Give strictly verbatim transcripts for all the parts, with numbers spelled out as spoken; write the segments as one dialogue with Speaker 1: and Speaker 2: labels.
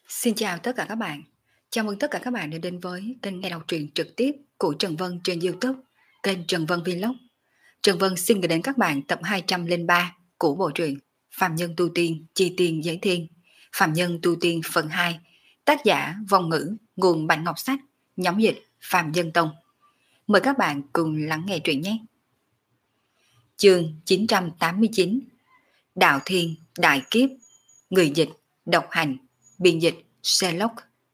Speaker 1: Xin chào tất cả các bạn. Chào mừng tất cả các bạn đã đến với kênh nghe đọc truyện trực tiếp của Trần Vân trên YouTube, kênh Trần Vân Vlog. Trần Vân xin gửi đến các bạn tập hai trăm lẻ ba của bộ truyện Phàm Nhân Tu Tiên Chi Tiên Giới Thiên, Phàm Nhân Tu Tiên phần hai, tác giả Vong Ngữ, nguồn Bạch Ngọc Sách, nhóm dịch Phàm Dân Tông. Mời các bạn cùng lắng nghe truyện nhé. Chương chín trăm tám mươi chín. Đạo Thiên Đại Kiếp. Người dịch Độc Hành, biên dịch Sherlock.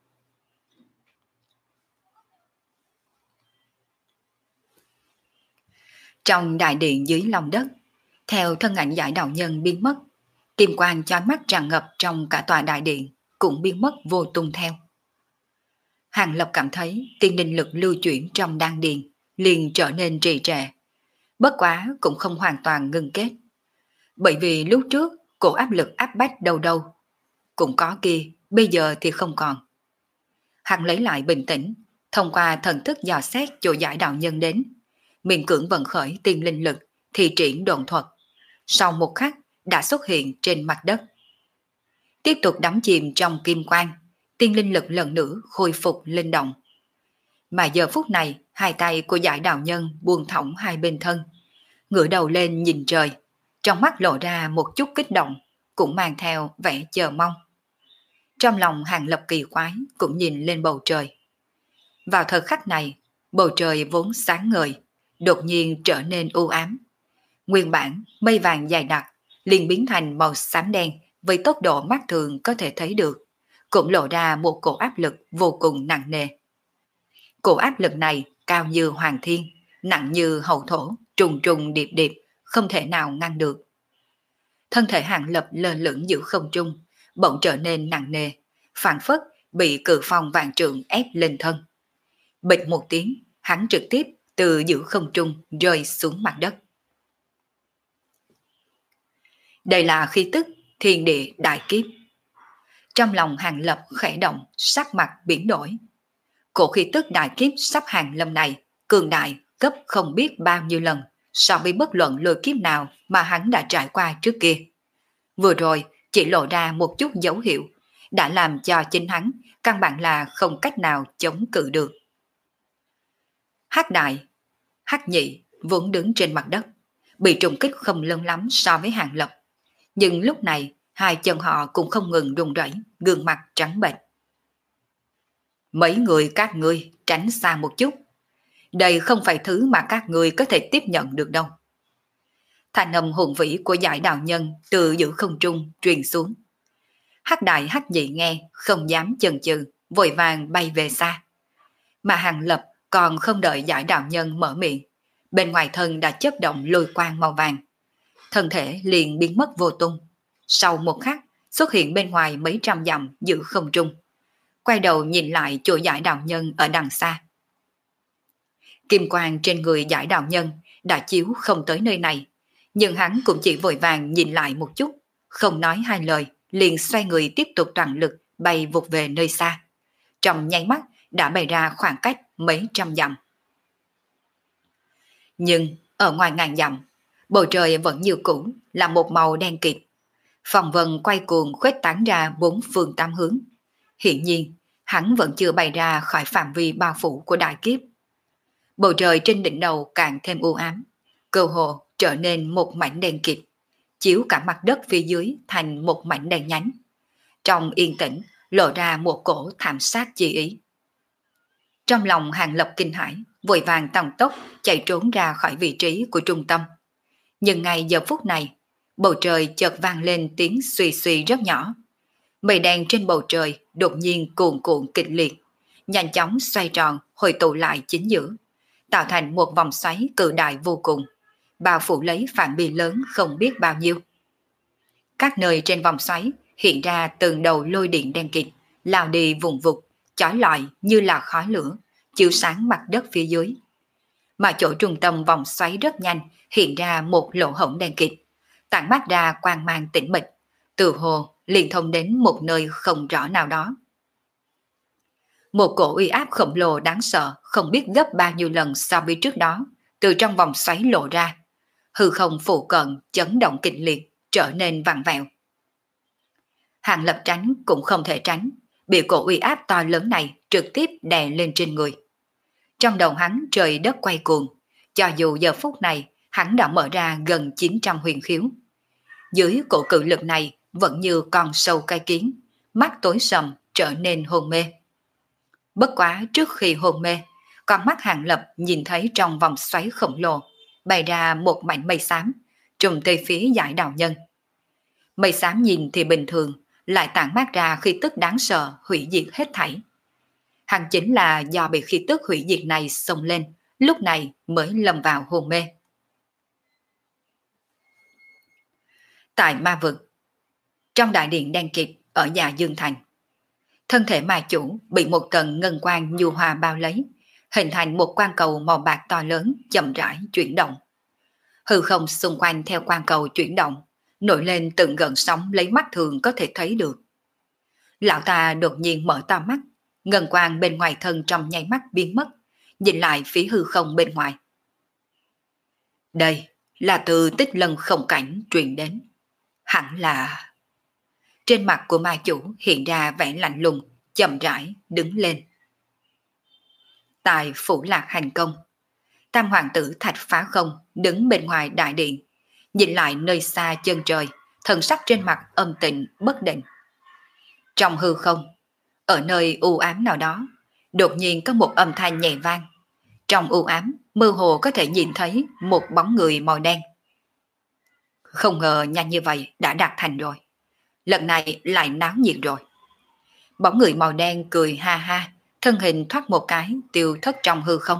Speaker 1: Trong đại điện dưới lòng đất, theo thân ảnh giải đạo nhân biến mất, kim quang chói mắt tràn ngập trong cả tòa đại điện cũng biến mất vô tung theo. Hàng Lập cảm thấy tiên linh lực lưu chuyển trong đan điền liền trở nên trì trệ, bất quá cũng không hoàn toàn ngưng kết, bởi vì lúc trước cổ áp lực áp bách đâu đâu cũng có kia, bây giờ thì không còn. Hắn lấy lại bình tĩnh, thông qua thần thức dò xét chỗ giải đạo nhân đến, miễn cưỡng vận khởi tiên linh lực thì triển độn thuật, sau một khắc đã xuất hiện trên mặt đất. Tiếp tục đắm chìm trong kim quang, tiên linh lực lần nữa khôi phục linh động. Mà giờ phút này, hai tay của giải đạo nhân buông thõng hai bên thân, ngửa đầu lên nhìn trời, trong mắt lộ ra một chút kích động, cũng mang theo vẻ chờ mong. Trong lòng Hàng Lập kỳ quái cũng nhìn lên bầu trời. Vào thời khắc này, bầu trời vốn sáng ngời, đột nhiên trở nên u ám. Nguyên bản mây vàng dày đặc liền biến thành màu xám đen với tốc độ mắt thường có thể thấy được, cũng lộ ra một cổ áp lực vô cùng nặng nề. Cổ áp lực này cao như hoàng thiên, nặng như hậu thổ, trùng trùng điệp điệp, không thể nào ngăn được. Thân thể Hàng Lập lơ lửng giữa không trung, bỗng trở nên nặng nề, phảng phất bị cự phong vạn trượng ép lên thân. Bịch một tiếng, hắn trực tiếp từ giữa không trung rơi xuống mặt đất. Đây là khí tức thiên địa đại kiếp. Trong lòng Hàng Lập khẽ động, sắc mặt biến đổi. Cổ khí tức đại kiếp sắp hàng lâm này, cường đại gấp không biết bao nhiêu lần so với bất luận lôi kiếp nào mà hắn đã trải qua trước kia. Vừa rồi chỉ lộ ra một chút dấu hiệu, đã làm cho chính hắn căn bản là không cách nào chống cự được. Hắc đại, Hắc nhị vốn đứng trên mặt đất, bị trùng kích không lớn lắm so với Hàng Lập, nhưng lúc này hai chân họ cũng không ngừng run rẩy, gương mặt trắng bệch. Mấy người các ngươi tránh xa một chút, đây không phải thứ mà các ngươi có thể tiếp nhận được đâu. Thanh âm hùng vĩ của giải đạo nhân từ giữa không trung truyền xuống. Hắc đại Hắc nhị nghe không dám chần chừ, vội vàng bay về xa. Mà Hàng Lập còn không đợi giải đạo nhân mở miệng, bên ngoài thân đã chớp động lôi quang màu vàng, thân thể liền biến mất vô tung. Sau một khắc xuất hiện bên ngoài mấy trăm dặm giữa không trung, quay đầu nhìn lại chỗ giải đạo nhân ở đằng xa. Kim quang trên người giải đạo nhân đã chiếu không tới nơi này, nhưng hắn cũng chỉ vội vàng nhìn lại một chút, không nói hai lời, liền xoay người tiếp tục toàn lực bay vụt về nơi xa. Trong nháy mắt đã bay ra khoảng cách mấy trăm dặm. Nhưng ở ngoài ngàn dặm, bầu trời vẫn như cũ là một màu đen kịt. Phong vân quay cuồng khuếch tán ra bốn phương tám hướng. Hiện nhiên, hắn vẫn chưa bay ra khỏi phạm vi bao phủ của đại kiếp. Bầu trời trên đỉnh đầu càng thêm u ám, cơ hồ trở nên một mảnh đen kịt, chiếu cả mặt đất phía dưới thành một mảnh đen nhánh. Trong yên tĩnh lộ ra một cổ thảm sát chi ý. Trong lòng Hàng Lập kinh hãi, vội vàng tăng tốc chạy trốn ra khỏi vị trí của trung tâm. Nhưng ngay giờ phút này, bầu trời chợt vang lên tiếng suy suy rất nhỏ. Mây đen trên bầu trời đột nhiên cuồn cuộn kịch liệt, nhanh chóng xoay tròn hồi tụ lại chính giữa, tạo thành một vòng xoáy cự đại vô cùng, bao phủ lấy phạm vi lớn không biết bao nhiêu. Các nơi trên vòng xoáy hiện ra từng đầu lôi điện đen kịt, lao đi vùng vụt, chói lọi như là khói lửa, chiếu sáng mặt đất phía dưới. Mà chỗ trung tâm vòng xoáy rất nhanh hiện ra một lỗ hổng đen kịt, tản mát ra quang mang tĩnh mịch, từ hồ liền thông đến một nơi không rõ nào đó. Một cổ uy áp khổng lồ đáng sợ không biết gấp bao nhiêu lần so với trước đó, từ trong vòng xoáy lộ ra, hư không phụ cận chấn động kịch liệt, trở nên vặn vẹo. Hàng Lập tránh cũng không thể tránh, bị cổ uy áp to lớn này trực tiếp đè lên trên người. Trong đầu hắn trời đất quay cuồng, cho dù giờ phút này hắn đã mở ra gần chín trăm huyền khiếu. Dưới cổ cự lực này vẫn như con sâu cai kiến, mắt tối sầm trở nên hôn mê. Bất quá trước khi hôn mê, con mắt Hàng Lập nhìn thấy trong vòng xoáy khổng lồ bày ra một mảnh mây xám, trùm tới phía Giải Đạo Nhân. Mây xám nhìn thì bình thường, lại tản mát ra khí tức đáng sợ hủy diệt hết thảy. Hẳn chính là do bị khí tức hủy diệt này xông lên, lúc này mới lâm vào hôn mê. Tại ma vực, trong đại điện đen kịt ở nhà Dương Thành, thân thể ma chủ bị một tầng ngân quang nhu hòa bao lấy, hình thành một quang cầu màu bạc to lớn chậm rãi chuyển động. Hư không xung quanh theo quang cầu chuyển động, nổi lên từng gợn sóng lấy mắt thường có thể thấy được. Lão ta đột nhiên mở to mắt, ngân quang bên ngoài thân trong nháy mắt biến mất, nhìn lại phía hư không bên ngoài. Đây là từ Tích Lân không cảnh truyền đến. Hẳn là... Trên mặt của ma chủ hiện ra vẻ lạnh lùng, chậm rãi đứng lên. Tại phủ Lạc Hành Công, tam hoàng tử Thạch Phá Không đứng bên ngoài đại điện, nhìn lại nơi xa chân trời, thần sắc trên mặt âm tịnh bất định. Trong hư không, ở nơi u ám nào đó, đột nhiên có một âm thanh nhẹ vang. Trong u ám, mơ hồ có thể nhìn thấy một bóng người màu đen. Không ngờ nhanh như vậy đã đạt thành rồi. Lần này lại náo nhiệt rồi. Bóng người màu đen cười ha ha, thân hình thoát một cái tiêu thất trong hư không.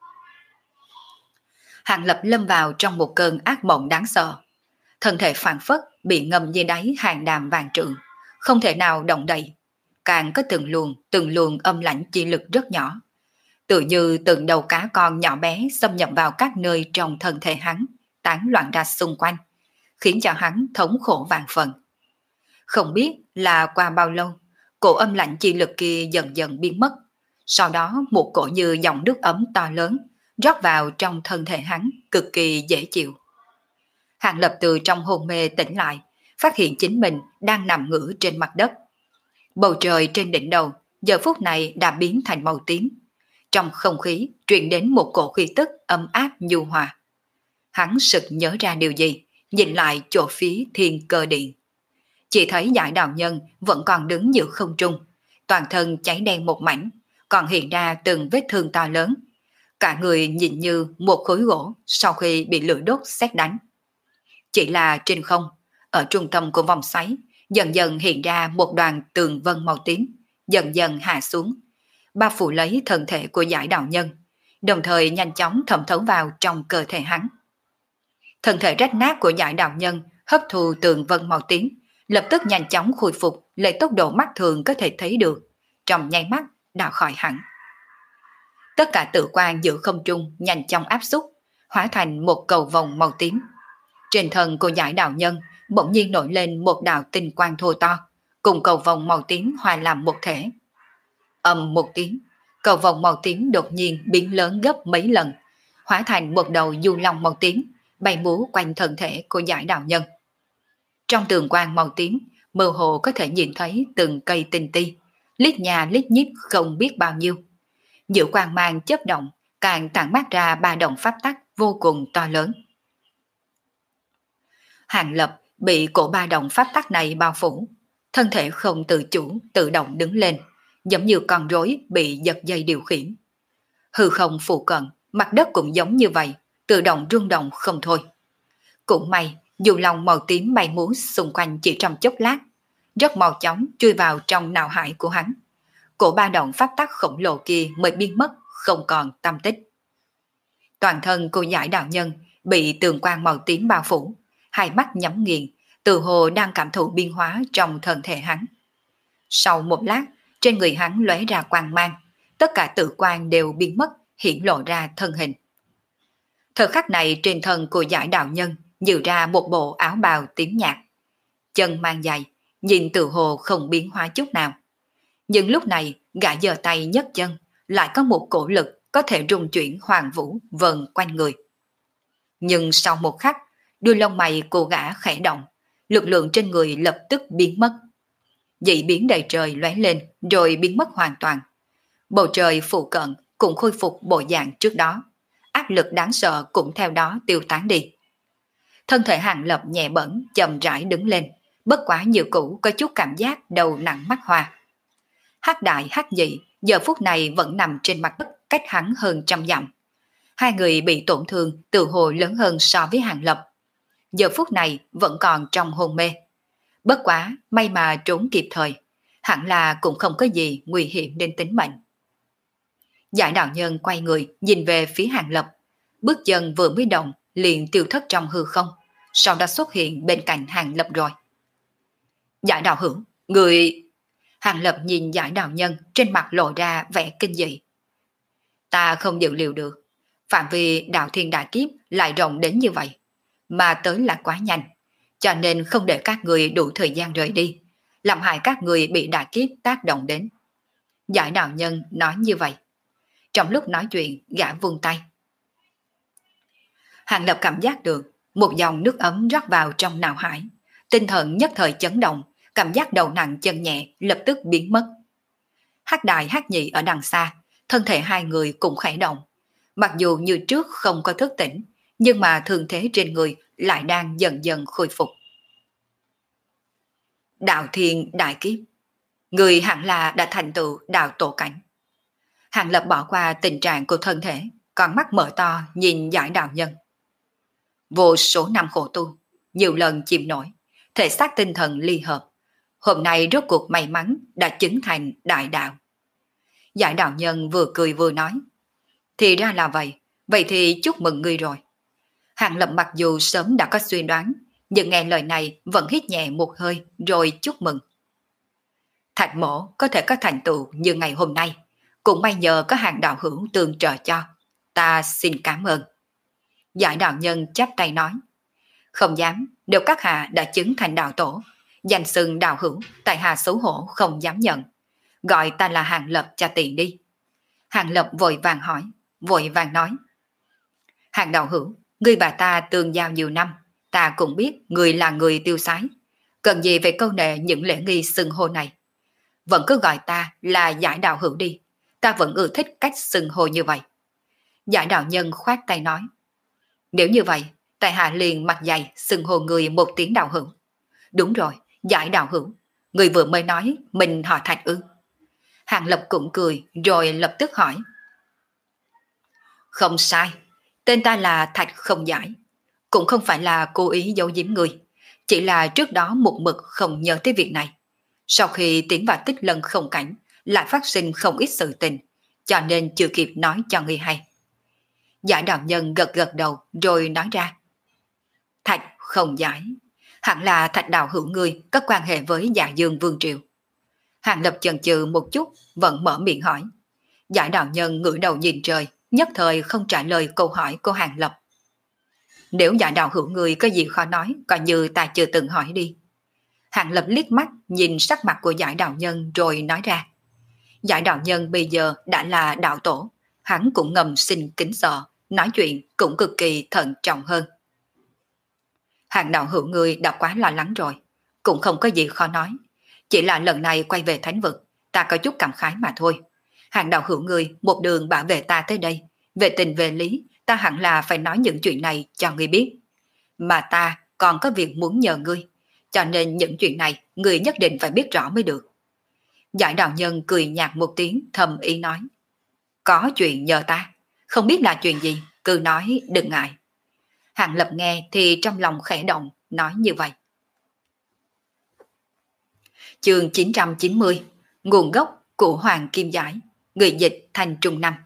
Speaker 1: Hàng Lập lâm vào trong một cơn ác mộng đáng sợ. Thân thể phảng phất bị ngầm dưới đáy hàng đàm vàng trượng, không thể nào động đậy. Càng có từng luồng, từng luồng âm lãnh chi lực rất nhỏ. Tự như từng đầu cá con nhỏ bé xâm nhập vào các nơi trong thân thể hắn, tán loạn ra xung quanh, khiến cho hắn thống khổ vạn phần. Không biết là qua bao lâu, cổ âm lạnh chi lực kia dần dần biến mất. Sau đó một cổ như dòng nước ấm to lớn rót vào trong thân thể hắn, cực kỳ dễ chịu. Hàng Lập từ trong hôn mê tỉnh lại, phát hiện chính mình đang nằm ngửa trên mặt đất. Bầu trời trên đỉnh đầu giờ phút này đã biến thành màu tím. Trong không khí truyền đến một cổ khí tức ấm áp nhu hòa. Hắn sực nhớ ra điều gì, nhìn lại chỗ phía Thiên Cơ Điện. Chỉ thấy Giải Đạo Nhân vẫn còn đứng giữa không trung, toàn thân cháy đen một mảnh, còn hiện ra từng vết thương to lớn. Cả người nhìn như một khối gỗ sau khi bị lửa đốt sét đánh. Chỉ là trên không, ở trung tâm của vòng xoáy, dần dần hiện ra một đoàn tường vân màu tím, dần dần hạ xuống, bao phủ lấy thân thể của Giải Đạo Nhân, đồng thời nhanh chóng thẩm thấu vào trong cơ thể hắn. Thân thể rách nát của Giải Đạo Nhân hấp thu tường vân màu tím, lập tức nhanh chóng khôi phục lấy tốc độ mắt thường có thể thấy được, trong nháy mắt đã khỏi hẳn. Tất cả tự quan giữa không trung nhanh chóng áp xúc, hóa thành một cầu vòng màu tím. Trên thân của Giải Đạo Nhân bỗng nhiên nổi lên một đạo tinh quang thô to, cùng cầu vòng màu tím hòa làm một thể. Ầm một tiếng, cầu vòng màu tím đột nhiên biến lớn gấp mấy lần, hóa thành một đầu du long màu tím, bay múa quanh thân thể của Giải Đạo Nhân. Trong tường quang màu tím, mơ hồ có thể nhìn thấy từng cây tinh ti, lít nhà lít nhít không biết bao nhiêu. Giữa quang mang chớp động, càng tản mát ra ba động pháp tắc vô cùng to lớn. Hàng Lập bị cổ ba động pháp tắc này bao phủ, thân thể không tự chủ tự động đứng lên, giống như con rối bị giật dây điều khiển. Hư không phụ cận, mặt đất cũng giống như vậy, tự động rung động không thôi. Cũng may, dù lòng màu tím bay múa xung quanh chỉ trong chốc lát, rất mau chóng chui vào trong não hải của hắn. Cổ ba động pháp tắc khổng lồ kia mới biến mất, không còn tâm tích. Toàn thân của Giải Đạo Nhân bị tường quang màu tím bao phủ, hai mắt nhắm nghiền, tự hồ đang cảm thụ biến hóa trong thân thể hắn. Sau một lát, trên người hắn lóe ra quang mang, tất cả tự quang đều biến mất, hiển lộ ra thân hình. Thời khắc này trên thân của Giải Đạo Nhân dự ra một bộ áo bào tím nhạt, chân mang dài, nhìn tự hồ không biến hóa chút nào. Nhưng lúc này, gã giơ tay nhấc chân, lại có một cổ lực có thể rung chuyển hoàng vũ vần quanh người. Nhưng sau một khắc, đuôi lông mày của gã khẽ động, lực lượng trên người lập tức biến mất. dị biến đầy trời lóe lên rồi biến mất hoàn toàn. Bầu trời phụ cận cũng khôi phục bộ dạng trước đó, áp lực đáng sợ cũng theo đó tiêu tán đi. Thân thể Hàng Lập nhẹ bẫng chậm rãi đứng lên, bất quá như cũ có chút cảm giác đầu nặng mắt hoa. Hắc đại hắc nhị giờ phút này vẫn nằm trên mặt đất cách hắn hơn trăm dặm. Hai người bị tổn thương tự hồ lớn hơn so với Hàng Lập. Giờ phút này vẫn còn trong hôn mê. Bất quá may mà trốn kịp thời, hẳn là cũng không có gì nguy hiểm đến tính mệnh. Giải đạo nhân quay người nhìn về phía Hàng Lập, bước chân vừa mới động liền tiêu thất trong hư không, sau đó xuất hiện bên cạnh Hàng Lập rồi. Giải đạo hữu, người... Hàng Lập nhìn giải đạo nhân trên mặt lộ ra vẻ kinh dị. Ta không dự liệu được, phạm vi đạo thiên đại kiếp lại rộng đến như vậy, mà tới là quá nhanh, cho nên không để các người đủ thời gian rời đi, làm hại các người bị đại kiếp tác động đến. Giải đạo nhân nói như vậy. Trong lúc nói chuyện, gã vung tay. Hàng Lập cảm giác được một dòng nước ấm rót vào trong não hải, tinh thần nhất thời chấn động, cảm giác đầu nặng chân nhẹ lập tức biến mất. Hắc đại hắc nhị ở đằng xa, thân thể hai người cũng khẽ động. Mặc dù như trước không có thức tỉnh, nhưng mà thương thế trên người lại đang dần dần khôi phục. Đạo thiên đại kiếp, người hẳn là đã thành tựu đạo tổ cảnh. Hàng Lập bỏ qua tình trạng của thân thể, con mắt mở to nhìn giải đạo nhân. Vô số năm khổ tu, nhiều lần chìm nổi, thể xác tinh thần ly hợp. Hôm nay rốt cuộc may mắn đã chứng thành đại đạo. Giải đạo nhân vừa cười vừa nói. Thì ra là vậy, vậy thì chúc mừng ngươi rồi. Hàng Lập mặc dù sớm đã có suy đoán, nhưng nghe lời này vẫn hít nhẹ một hơi rồi chúc mừng. Thạch mổ có thể có thành tựu như ngày hôm nay, cũng may nhờ có Hàng đạo hữu tương trợ cho. Ta xin cảm ơn. Giải đạo nhân chắp tay nói. Không dám, nếu các hạ đã chứng thành đạo tổ, danh xưng đạo hữu, tại hạ xấu hổ không dám nhận. Gọi ta là Hàng Lập cho tiện đi. Hàng Lập vội vàng hỏi, vội vàng nói. Hàng đạo hữu, ngươi và ta tương giao nhiều năm, ta cũng biết người là người tiêu sái. Cần gì phải câu nệ những lễ nghi xưng hô này. Vẫn cứ gọi ta là giải đạo hữu đi, ta vẫn ưa thích cách xưng hô như vậy. Giải đạo nhân khoát tay nói. Nếu như vậy, tại hạ liền mặt dày xưng hô người một tiếng đạo hữu. Đúng rồi, giải đạo hữu, người vừa mới nói mình họ Thạch ư. Hàng Lập cũng cười rồi lập tức hỏi. Không sai, tên ta là Thạch không giải. Cũng không phải là cố ý giấu giếm người, chỉ là trước đó một mực không nhớ tới việc này. Sau khi tiến vào Tích Lân không cảnh, lại phát sinh không ít sự tình, cho nên chưa kịp nói cho người hay. Giải đạo nhân gật gật đầu rồi nói ra. Thạch không giải, hẳn là Thạch đạo hữu người có quan hệ với Dạ Dương Vương Triều. Hàng Lập chần chừ một chút, vẫn mở miệng hỏi. Giải đạo nhân ngửa đầu nhìn trời, nhất thời không trả lời câu hỏi của Hàng Lập. Nếu giải đạo hữu người có gì khó nói, coi như ta chưa từng hỏi đi. Hàng Lập liếc mắt nhìn sắc mặt của giải đạo nhân rồi nói ra. Giải đạo nhân bây giờ đã là đạo tổ, hắn cũng ngầm xin kính sợ, nói chuyện cũng cực kỳ thận trọng hơn. Hàng đạo hữu người đã quá lo lắng rồi, cũng không có gì khó nói. Chỉ là lần này quay về thánh vực, ta có chút cảm khái mà thôi. Hàng đạo hữu người một đường bảo vệ ta tới đây, về tình về lý, ta hẳn là phải nói những chuyện này cho ngươi biết. Mà ta còn có việc muốn nhờ ngươi, cho nên những chuyện này ngươi nhất định phải biết rõ mới được. Giải đạo nhân cười nhạt một tiếng thầm ý nói. Có chuyện nhờ ta, không biết là chuyện gì, cứ nói đừng ngại. Hàng Lập nghe thì trong lòng khẽ động, nói như vậy. Chương chín trăm chín mươi, nguồn gốc của Hoàng Kim Giải, người dịch thành Trung Năm.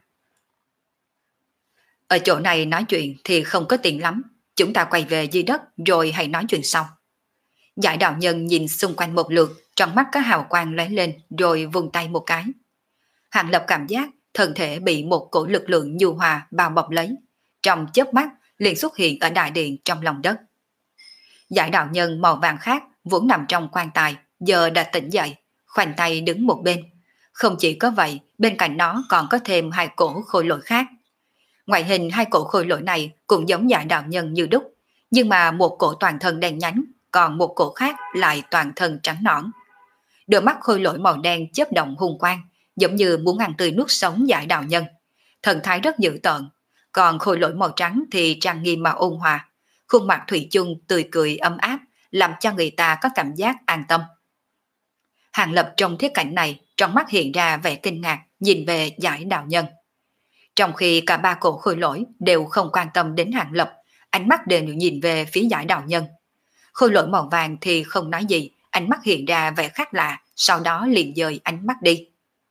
Speaker 1: Ở chỗ này nói chuyện thì không có tiện lắm, chúng ta quay về dưới đất rồi hãy nói chuyện sau. Giải đạo nhân nhìn xung quanh một lượt, trong mắt có hào quang lóe lên rồi vung tay một cái. Hàng Lập cảm giác thân thể bị một cổ lực lượng nhu hòa bao bọc lấy, trong chớp mắt liền xuất hiện ở đại điện trong lòng đất. Giải đạo nhân màu vàng khác vốn nằm trong quan tài, giờ đã tỉnh dậy, khoanh tay đứng một bên. Không chỉ có vậy, bên cạnh nó còn có thêm hai cổ khôi lỗi khác. Ngoại hình hai cổ khôi lỗi này cũng giống giải đạo nhân như đúc, nhưng mà một cổ toàn thân đen nhánh, còn một cổ khác lại toàn thân trắng nõn. Đôi mắt khôi lỗi màu đen chớp động hung quang, giống như muốn ăn tươi nuốt sống Giải Đạo Nhân. Thần thái rất dữ tợn, còn khôi lỗi màu trắng thì trang nghiêm mà ôn hòa, khuôn mặt thủy chung tươi cười ấm áp, làm cho người ta có cảm giác an tâm. Hàng Lập trong thiết cảnh này, trong mắt hiện ra vẻ kinh ngạc, nhìn về Giải Đạo Nhân. Trong khi cả ba cổ khôi lỗi đều không quan tâm đến Hàng Lập, ánh mắt đều nhìn về phía Giải Đạo Nhân. Khôi lỗi màu vàng thì không nói gì, ánh mắt hiện ra vẻ khác lạ, sau đó liền dời ánh mắt đi.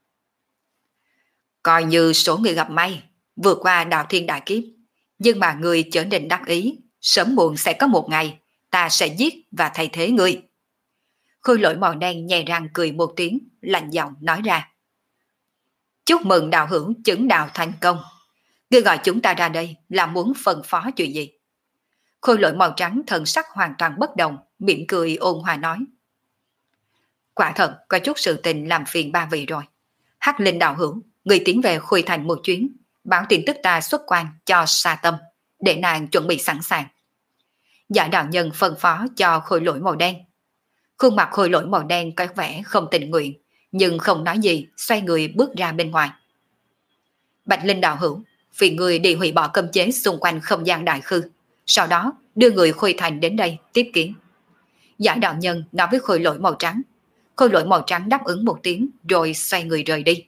Speaker 1: Coi như số người gặp may, vượt qua đạo thiên đại kiếp, nhưng mà người trở nên đắc ý, sớm muộn sẽ có một ngày, ta sẽ giết và thay thế ngươi. Khôi lỗi màu đen nhè răng cười một tiếng, lạnh giọng nói ra. Chúc mừng đạo hữu chứng đạo thành công. Ngươi gọi chúng ta ra đây là muốn phân phó chuyện gì? Khôi lỗi màu trắng thần sắc hoàn toàn bất động, mỉm cười ôn hòa nói. Quả thật có chút sự tình làm phiền ba vị rồi. Hắc Linh đạo hữu, người tiến về Khôi Thành một chuyến, báo tin tức ta xuất quan cho Sa Tâm, để nàng chuẩn bị sẵn sàng. Giả đạo nhân phân phó cho khôi lỗi màu đen. Khuôn mặt khôi lỗi màu đen có vẻ không tình nguyện, nhưng không nói gì, xoay người bước ra bên ngoài. Bạch Linh đạo hữu, vì người đi hủy bỏ cấm chế xung quanh không gian đại khư, sau đó đưa người Khôi Thành đến đây tiếp kiến. Giả đạo nhân nói với khôi lỗi màu trắng. Khôi lỗi màu trắng đáp ứng một tiếng rồi xoay người rời đi.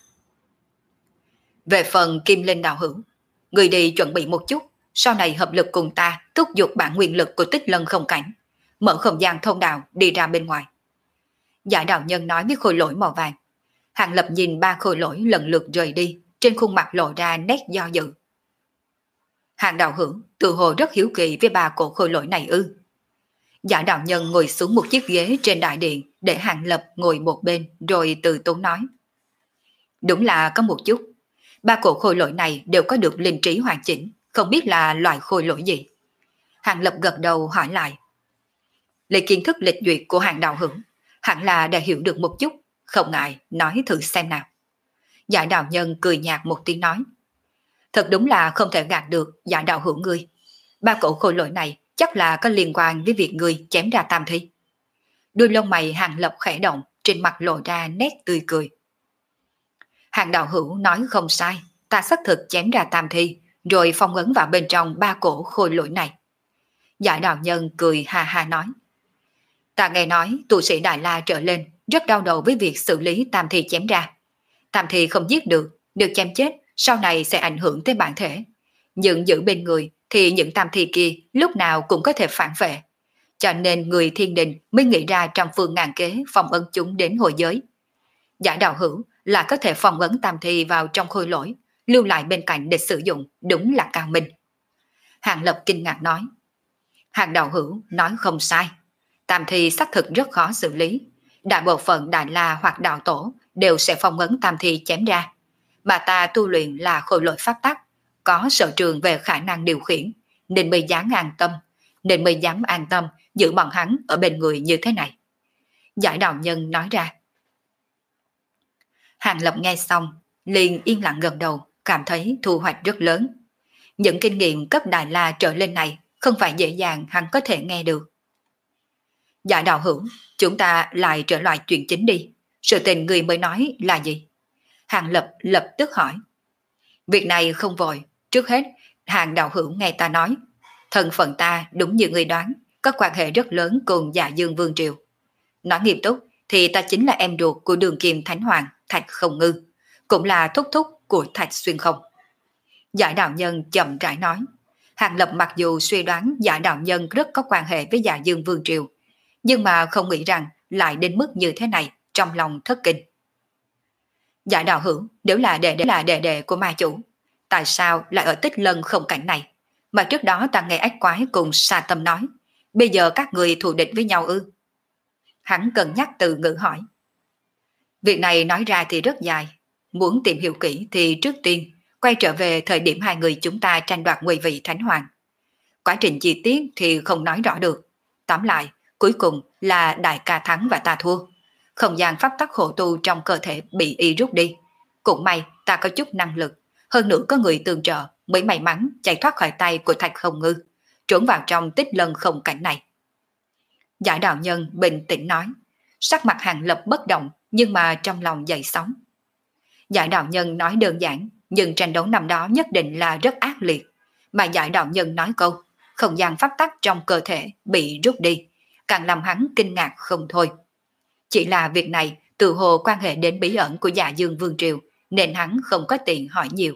Speaker 1: Về phần Kim Linh đạo hữu, người đi chuẩn bị một chút, sau này hợp lực cùng ta thúc giục bản nguyên lực của Tích Lân không cảnh, mở không gian thông đạo đi ra bên ngoài. Giả đạo nhân nói với khôi lỗi màu vàng. Hàng Lập nhìn ba khôi lỗi lần lượt rời đi, trên khuôn mặt lộ ra nét do dự. Hàng đạo hữu tự hồ rất hiếu kỳ với ba cổ khôi lỗi này ư? Giả đạo nhân ngồi xuống một chiếc ghế trên đại điện để Hàng Lập ngồi một bên rồi từ tốn nói. Đúng là có một chút. Ba cổ khôi lỗi này đều có được linh trí hoàn chỉnh, không biết là loại khôi lỗi gì. Hàng Lập gật đầu hỏi lại. Lấy kiến thức lịch duyệt của Hàng đạo hữu, hẳn là đã hiểu được một chút, không ngại nói thử xem nào. Giả đạo nhân cười nhạt một tiếng nói. Thật đúng là không thể gạt được giả đạo hữu ngươi. Ba cổ khôi lỗi này chắc là có liên quan với việc ngươi chém ra tam thi. Đôi lông mày Hàng Lập khẽ động, trên mặt lộ ra nét tươi cười. Hàng đạo hữu nói không sai, ta xác thực chém ra tam thi, rồi phong ấn vào bên trong ba cổ khôi lỗi này. Giả đạo nhân cười ha ha nói. Ta nghe nói tu sĩ Đại La trở lên rất đau đầu với việc xử lý tam thi chém ra. Tam thi không giết được, được chém chết, sau này sẽ ảnh hưởng tới bản thể. Nhưng giữ bên người thì những tam thi kia lúc nào cũng có thể phản vệ. Cho nên người thiên đình mới nghĩ ra trăm phương ngàn kế phong ấn chúng đến hồi giới. Giả đạo hữu là có thể phong ấn tam thi vào trong khôi lỗi, lưu lại bên cạnh để sử dụng, đúng là cao minh. Hàng Lập kinh ngạc nói. Hàng đạo hữu nói không sai. Tam thi xác thực rất khó xử lý. Đại bộ phận Đại La hoặc đạo tổ đều sẽ phong ấn tam thi chém ra. Mà ta tu luyện là khôi lỗi pháp tắc, có sở trường về khả năng điều khiển, nên mới dám an tâm, nên mới dám an tâm giữ bọn hắn ở bên người như thế này. Giải đạo nhân nói ra. Hàng Lập nghe xong, liền yên lặng gật đầu, cảm thấy thu hoạch rất lớn. Những kinh nghiệm cấp Đại La trở lên này không phải dễ dàng hắn có thể nghe được. Dạ đạo hữu, chúng ta lại trở lại chuyện chính đi. Sự tình người mới nói là gì? Hàng Lập lập tức hỏi. Việc này không vội. Trước hết, Hàng đạo hữu nghe ta nói. Thân phận ta đúng như người đoán, có quan hệ rất lớn cùng Dạ Dương Vương Triều. Nói nghiêm túc thì ta chính là em ruột của Đường Kim Thánh Hoàng Thạch Không Ngư, cũng là thúc thúc của Thạch Xuyên Không. Dạ đạo nhân chậm rãi nói. Hàng Lập mặc dù suy đoán Dạ đạo nhân rất có quan hệ với Dạ Dương Vương Triều, nhưng mà không nghĩ rằng lại đến mức như thế này, trong lòng thất kinh. Dạ đạo hữu, nếu là đệ đệ là đệ đệ của ma chủ, tại sao lại ở Tích Lân không cảnh này? Mà trước đó ta nghe ách quái cùng Sa Tâm nói, bây giờ các người thù địch với nhau ư? Hắn cân nhắc từ ngữ hỏi. Việc này nói ra thì rất dài, muốn tìm hiểu kỹ thì trước tiên quay trở về thời điểm hai người chúng ta tranh đoạt ngôi vị Thánh Hoàng. Quá trình chi tiết thì không nói rõ được. Tóm lại, cuối cùng là đại ca thắng và ta thua. Không gian pháp tắc hộ tu trong cơ thể bị y rút đi. Cũng may ta có chút năng lực, hơn nữa có người tương trợ mới may mắn chạy thoát khỏi tay của Thạch Không Ngư, trốn vào trong Tích Lân không cảnh này. Giả đạo nhân bình tĩnh nói, Sắc mặt Hàng Lập bất động, nhưng mà trong lòng dậy sóng. Giải đạo nhân nói đơn giản, nhưng tranh đấu năm đó nhất định là rất ác liệt. Mà giải đạo nhân nói câu, không gian pháp tắc trong cơ thể bị rút đi, càng làm hắn kinh ngạc không thôi. Chỉ là việc này tự hồ quan hệ đến bí ẩn của Dạ Dương Vương Triều, nên hắn không có tiện hỏi nhiều.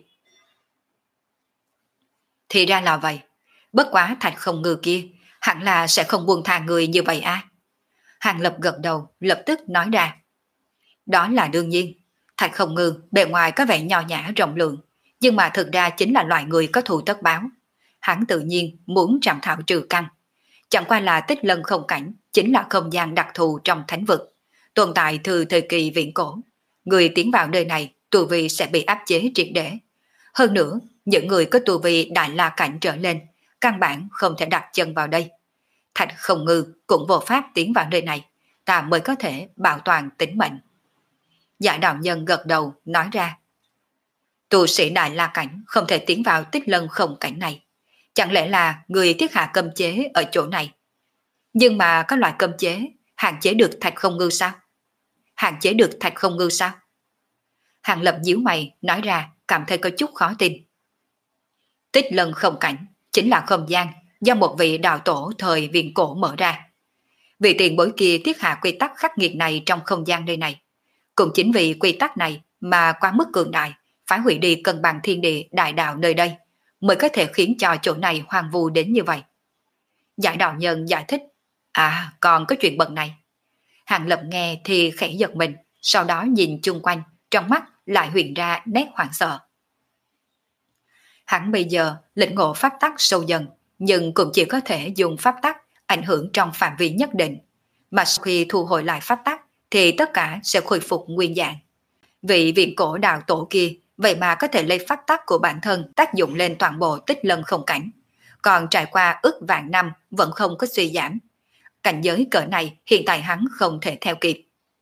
Speaker 1: Thì ra là vậy, bất quá Thạch Không Ngư kia, hẳn là sẽ không buông tha người như vậy à? Hàng Lập gật đầu, lập tức nói ra. Đó là đương nhiên, Thạch Không Ngư bề ngoài có vẻ nho nhã rộng lượng, nhưng mà thực ra chính là loại người có thù tất báo. Hắn tự nhiên muốn trảm thảo trừ căn. Chẳng qua là Tích Lân không cảnh chính là không gian đặc thù trong thánh vực, tồn tại từ thời kỳ viễn cổ. Người tiến vào nơi này tu vi sẽ bị áp chế triệt để. Hơn nữa, những người có tu vi đại la cảnh trở lên, căn bản không thể đặt chân vào đây. Thạch Không Ngư cũng vô pháp tiến vào nơi này, ta mới có thể bảo toàn tính mệnh. Giải đạo nhân gật đầu nói ra. Tu sĩ đại la cảnh không thể tiến vào Tích Lân không cảnh này. Chẳng lẽ là người thiết hạ cấm chế ở chỗ này? Nhưng mà các loại cấm chế hạn chế được Thạch Không Ngư sao? Hạn chế được Thạch Không Ngư sao? Hàng Lập nhíu mày nói ra, cảm thấy có chút khó tin. Tích Lân không cảnh chính là không gian do một vị đạo tổ thời viễn cổ mở ra. Vị tiền bối kia thiết hạ quy tắc khắc nghiệt này trong không gian nơi này. Cũng chính vì quy tắc này mà quá mức cường đại, phá hủy đi cân bằng thiên địa đại đạo nơi đây, mới có thể khiến cho chỗ này hoang vu đến như vậy. Giải đạo nhân giải thích. À, còn có chuyện bận này. Hàng Lập nghe thì khẽ giật mình, sau đó nhìn chung quanh, trong mắt lại hiện ra nét hoảng sợ. Hắn bây giờ lĩnh ngộ pháp tắc sâu dần, nhưng cũng chỉ có thể dùng pháp tắc ảnh hưởng trong phạm vi nhất định. Mà sau khi thu hồi lại pháp tắc, thì tất cả sẽ khôi phục nguyên dạng. Vị viễn cổ đạo tổ kia vậy mà có thể lấy pháp tắc của bản thân tác dụng lên toàn bộ Tích Lân không cảnh, còn trải qua ức vạn năm vẫn không có suy giảm. Cảnh giới cỡ này hiện tại hắn không thể theo kịp.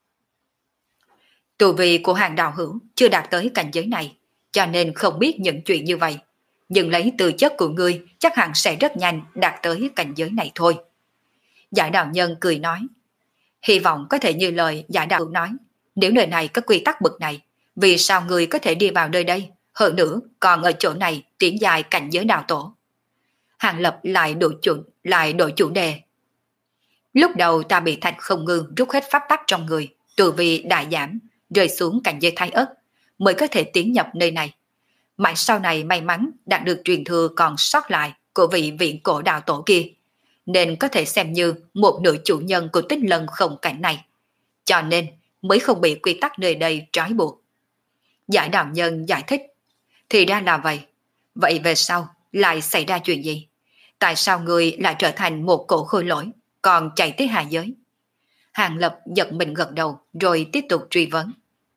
Speaker 1: Tu vi của Hàng đạo hữu chưa đạt tới cảnh giới này, cho nên không biết những chuyện như vậy. Nhưng lấy tư chất của ngươi chắc hẳn sẽ rất nhanh đạt tới cảnh giới này thôi. Giải đạo nhân cười nói. Hy vọng có thể như lời giải đạo nói. Nếu nơi này có quy tắc bực này, vì sao ngươi có thể đi vào nơi đây? Hơn nữa còn ở chỗ này tiến dài cảnh giới đạo tổ. Hàng Lập lại đổi chủ, lại đổi chủ đề. Lúc đầu ta bị Thạch Không Ngư rút hết pháp tắc trong người, tu vi đại giảm, rơi xuống cảnh giới thái ất, mới có thể tiến nhập nơi này. Mãi sau này may mắn đạt được truyền thừa còn sót lại của vị viễn cổ đạo tổ kia, nên có thể xem như một nửa chủ nhân của Tích Lân không cảnh này. Cho nên mới không bị quy tắc nơi đây trói buộc. Giải đạo nhân giải thích. Thì ra là vậy. Vậy về sau lại xảy ra chuyện gì? Tại sao người lại trở thành một cổ khôi lỗi, còn chạy tới hạ giới? Hàng Lập giật mình gật đầu rồi tiếp tục truy vấn.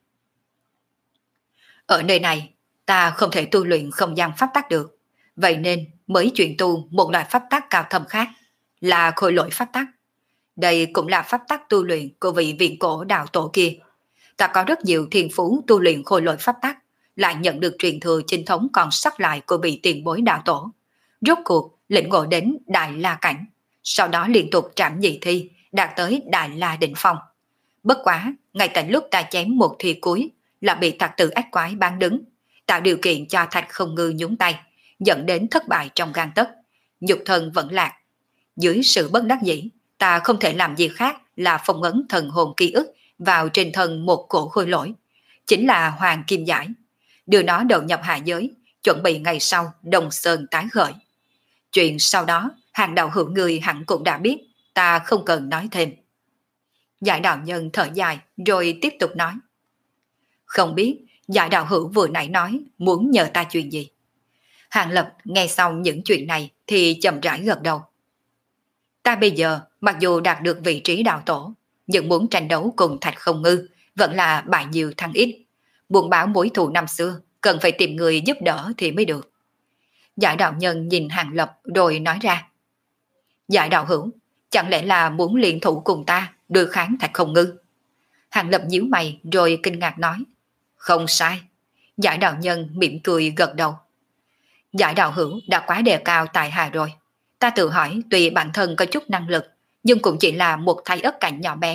Speaker 1: Ở nơi này, ta không thể tu luyện không gian pháp tắc được, vậy nên mới chuyển tu một loại pháp tắc cao thâm khác, là khôi lỗi pháp tắc. Đây cũng là pháp tắc tu luyện của vị viễn cổ đạo tổ kia. Ta có rất nhiều thiên phú tu luyện khôi lỗi pháp tắc, lại nhận được truyền thừa chính thống còn sót lại của vị tiền bối đạo tổ. Rốt cuộc lĩnh ngộ đến Đại La cảnh, sau đó liên tục trảm nhị thi, đạt tới Đại La đỉnh phong. Bất quá, ngay tại lúc ta chém một thi cuối, là bị Thạch Tử Ác Quái bán đứng, tạo điều kiện cho Thạch Không Ngư nhúng tay, dẫn đến thất bại trong gang tấc, nhục thân vẫn lạc. Dưới sự bất đắc dĩ, ta không thể làm gì khác là phong ấn thần hồn ký ức vào trên thân một cổ khôi lỗi, chính là Hoàng Kim Giải, đưa nó đầu nhập hạ giới, chuẩn bị ngày sau Đông Sơn tái khởi. Chuyện sau đó, Hàng đạo hữu người hẳn cũng đã biết, ta không cần nói thêm. Giải đạo nhân thở dài rồi tiếp tục nói. Không biết giải đạo hữu vừa nãy nói muốn nhờ ta chuyện gì? Hàng Lập nghe xong những chuyện này thì chậm rãi gật đầu. Ta bây giờ mặc dù đạt được vị trí đạo tổ, nhưng muốn tranh đấu cùng Thạch Không Ngư vẫn là bại nhiều thắng ít. Buồn báo mối thù năm xưa, cần phải tìm người giúp đỡ thì mới được. Giải đạo nhân nhìn Hàng Lập rồi nói ra. Giải đạo hữu, chẳng lẽ là muốn liên thủ cùng ta đối kháng Thạch Không Ngư? Hàng Lập nhíu mày rồi kinh ngạc nói. Không sai. Giải đạo nhân mỉm cười gật đầu. Giải đạo hữu đã quá đề cao tài hà rồi. Ta tự hỏi tuy bản thân có chút năng lực, nhưng cũng chỉ là một thái ất cảnh nhỏ bé,